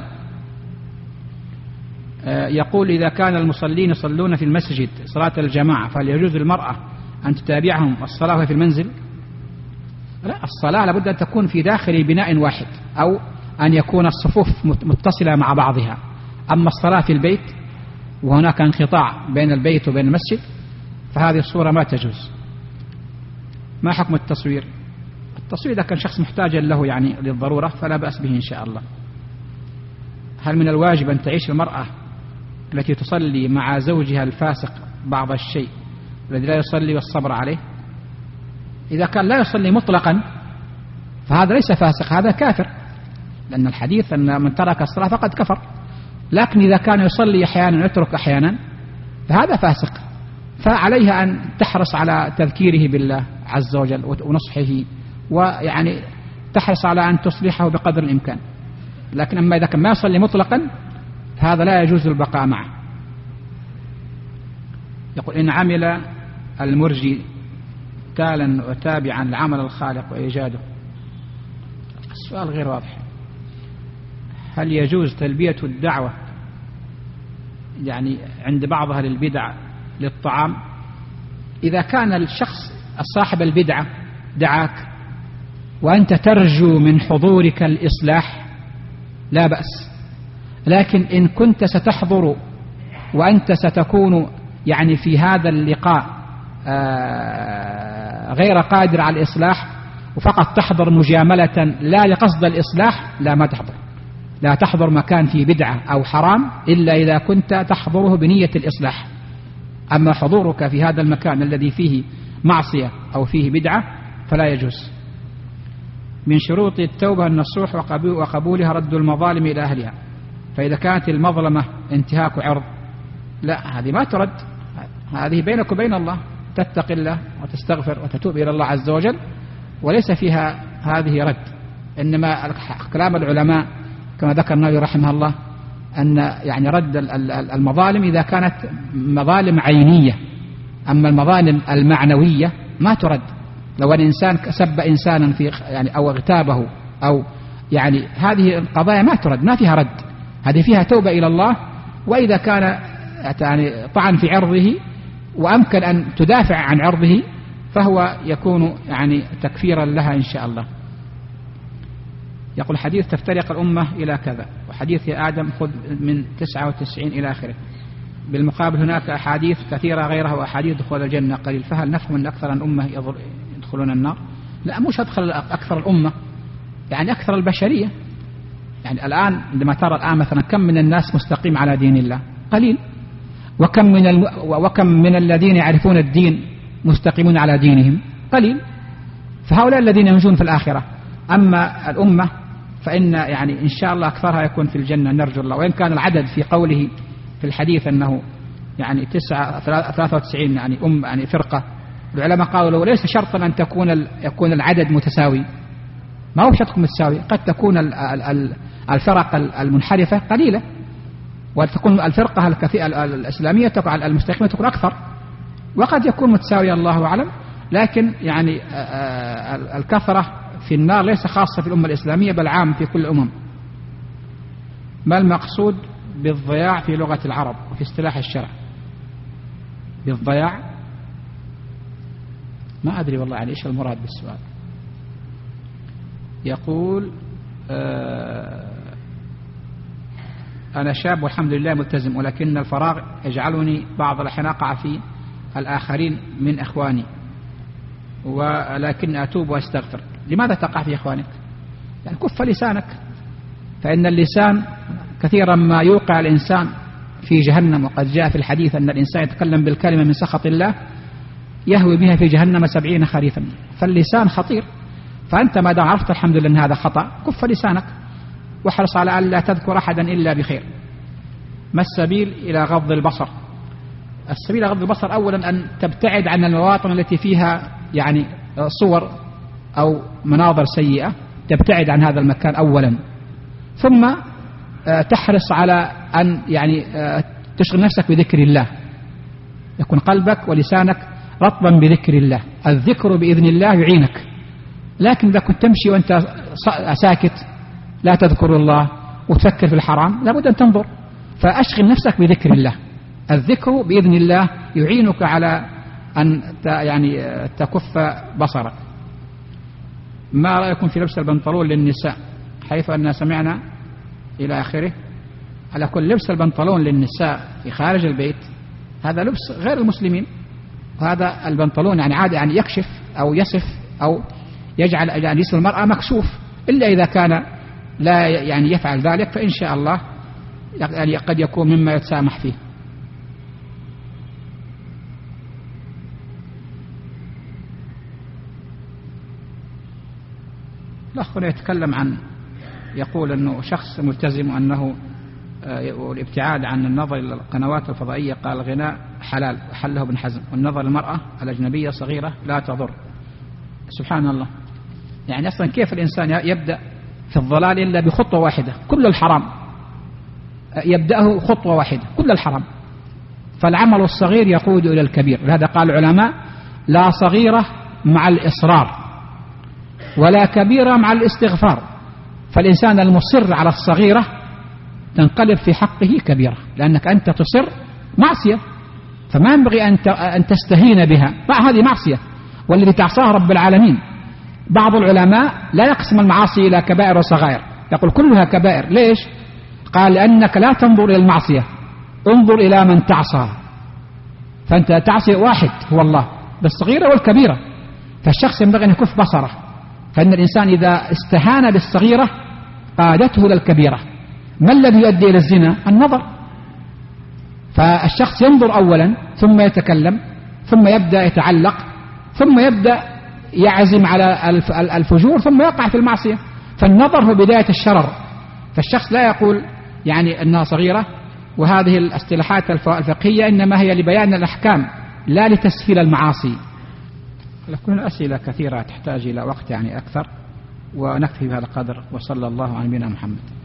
يقول إذا كان المصلين يصلون في المسجد صلاة الجماعة، فهل يجوز للمرأة أن تتابعهم الصلاة وهي في المنزل؟ لا، الصلاة لابد أن تكون في داخل بناء واحد، أو أن يكون الصفوف متصلة مع بعضها. أما الصلاة في البيت وهناك انقطاع بين البيت وبين المسجد، فهذه الصورة ما تجوز. ما حكم التصوير؟ التصوير إذا كان شخص محتاجا له يعني للضرورة فلا بأس به إن شاء الله. هل من الواجب أن تعيش المرأة التي تصلي مع زوجها الفاسق بعض الشيء الذي لا يصلي والصبر عليه؟ إذا كان لا يصلي مطلقا فهذا ليس فاسق، هذا كافر، لأن الحديث أن من ترك الصلاة فقد كفر. لكن إذا كان يصلي أحيانا ويترك أحيانا فهذا فاسق، فعليها أن تحرص على تذكيره بالله عز وجل ونصحه، ويعني تحرص على أن تصلحه بقدر الإمكان. لكن أما إذا كان ما يصلي مطلقا فهذا لا يجوز البقاء معه. يقول: إن عمل المرجي تالا وتابعا لعمل الخالق وإيجاده. السؤال غير واضح. هل يجوز تلبية الدعوة يعني عند بعض أهل البدع للطعام؟ إذا كان الشخص صاحب البدعة دعاك وأنت ترجو من حضورك الإصلاح لا بأس، لكن إن كنت ستحضر وأنت ستكون يعني في هذا اللقاء غير قادر على الإصلاح وفقط تحضر مجاملة لا لقصد الإصلاح، لا، ما تحضر. لا تحضر مكان فيه بدعة أو حرام إلا إذا كنت تحضره بنية الإصلاح. أما حضورك في هذا المكان الذي فيه معصية أو فيه بدعة فلا يجوز. من شروط التوبة النصوح وقبولها رد المظالم إلى أهلها. فإذا كانت المظلمة انتهاك عرض، لا، هذه ما ترد، هذه بينك وبين الله، تتقي الله وتستغفر وتتوب إلى الله عز وجل، وليس فيها هذه رد. إنما كلام العلماء كما ذكر النووي رحمه الله أن يعني رد المظالم إذا كانت مظالم عينية، أما المظالم المعنوية ما ترد. لو أن إنسان سب إنسانا في يعني أو اغتابه أو يعني هذه القضايا ما ترد، ما فيها رد، هذه فيها توبة إلى الله. وإذا كان يعني طعن في عرضه وأمكن أن تدافع عن عرضه فهو يكون يعني تكفيرا لها إن شاء الله. يقول: حديث تفترق الأمة إلى كذا، وحديث يا آدم خذ من 99 إلى آخره. بالمقابل هناك أحاديث كثيرة غيرها وأحاديث دخول الجنة قليل، فهل نفهم أن أكثر الأمة يدخلون النار؟ لا، مش أدخل أكثر الأمة، يعني أكثر البشرية. يعني الآن عندما ترى الآن مثلا كم من الناس مستقيم على دين الله؟ قليل. وكم من الذين يعرفون الدين مستقيمون على دينهم؟ قليل. فهؤلاء الذين ينجون في الآخرة. أما الأمة فإن يعني إن شاء الله أكثرها يكون في الجنة، نرجو الله. وإن كان العدد في قوله في الحديث أنه يعني 93 يعني فرقة، العلماء قالوا لو ليس شرطا أن يكون العدد متساوي، ما هو شرط متساوي، قد تكون الفرق المنحرفة قليلة وتكون الفرقة الإسلامية المستقيمة تكون أكثر، وقد يكون متساوي الله أعلم. لكن يعني الكثرة في النار ليس خاصة في الأمة الإسلامية بل عام في كل الأمم. ما المقصود بالضياع في لغة العرب وفي اصطلاح الشرع؟ بالضياع ما أدري والله يعني إيش المراد بالسؤال. يقول: أنا شاب والحمد لله ملتزم، ولكن الفراغ يجعلني بعض الأحيان أقع في الآخرين من إخواني، ولكن أتوب وأستغفر. لماذا تقع في إخوانك؟ يعني كف لسانك، فإن اللسان كثيرا ما يوقع الإنسان في جهنم. وقد جاء في الحديث أن الإنسان يتكلم بالكلمة من سخط الله يهوي بها في جهنم 70 خريفا. فاللسان خطير، فأنت ما دام عرفت الحمد لله أن هذا خطأ كف لسانك واحرص على أن لا تذكر أحدا إلا بخير. ما السبيل إلى غض البصر؟ السبيل إلى غض البصر أولا أن تبتعد عن المواطن التي فيها يعني صور أو مناظر سيئة، تبتعد عن هذا المكان أولا، ثم تحرص على أن يعني تشغل نفسك بذكر الله، يكون قلبك ولسانك رطبا بذكر الله. الذكر بإذن الله يعينك، لكن إذا كنت تمشي وأنت ساكت لا تذكر الله وتفكر في الحرام لابد أن تنظر، فأشغل نفسك بذكر الله. الذكر بإذن الله يعينك على أن يعني تكف بصرك. ما رأيكم في لبس البنطلون للنساء حيث أننا سمعنا إلى آخره؟ على كل لبس البنطلون للنساء في خارج البيت هذا لبس غير المسلمين، وهذا البنطلون يعني عادة يعني يكشف أو يصف أو يجعل يعني جسم المرأة مكشوف، إلا إذا كان لا يعني يفعل ذلك فإن شاء الله يعني قد يكون مما يتسامح فيه. الأخ يتكلم عن يقول أنه شخص ملتزم أنه والابتعاد عن النظر إلى القنوات الفضائية، قال الغناء حلال وحله ابن حزم، والنظر للمرأة الأجنبية صغيرة لا تضر. سبحان الله، يعني أصلا كيف الإنسان يبدأ في الضلال إلا بخطوة واحدة؟ كل الحرام يبدأه خطوة واحدة، كل الحرام. فالعمل الصغير يقود إلى الكبير، لهذا قال العلماء: لا صغيرة مع الإصرار ولا كبيرة مع الاستغفار. فالإنسان المصر على الصغيرة تنقلب في حقه كبيرة، لأنك أنت تصر معصية، فما ينبغي أن تستهين بها، هذه معصية والذي تعصاه رب العالمين. بعض العلماء لا يقسم المعاصي إلى كبائر وصغائر، يقول كلها كبائر. ليش؟ قال: لأنك لا تنظر إلى المعصية، انظر إلى من تعصى، فأنت تعصي واحد هو الله، بالصغيرة والكبيرة. فالشخص ينبغي أن يكف بصره، فإن الإنسان إذا استهان بالصغيرة قادته للكبيرة. ما الذي يؤدي إلى الزنا؟ النظر. فالشخص ينظر أولا ثم يتكلم ثم يبدأ يتعلق ثم يبدأ يعزم على الفجور ثم يقع في المعصية. فالنظر هو بداية الشرر. فالشخص لا يقول يعني أنها صغيرة، وهذه الاصطلاحات الفقهية إنما هي لبيان الأحكام لا لتسهيل المعاصي. لكن أسئلة كثيرة تحتاج إلى وقت يعني أكثر، ونكتفي بهذا القدر، وصلى الله على نبينا محمد.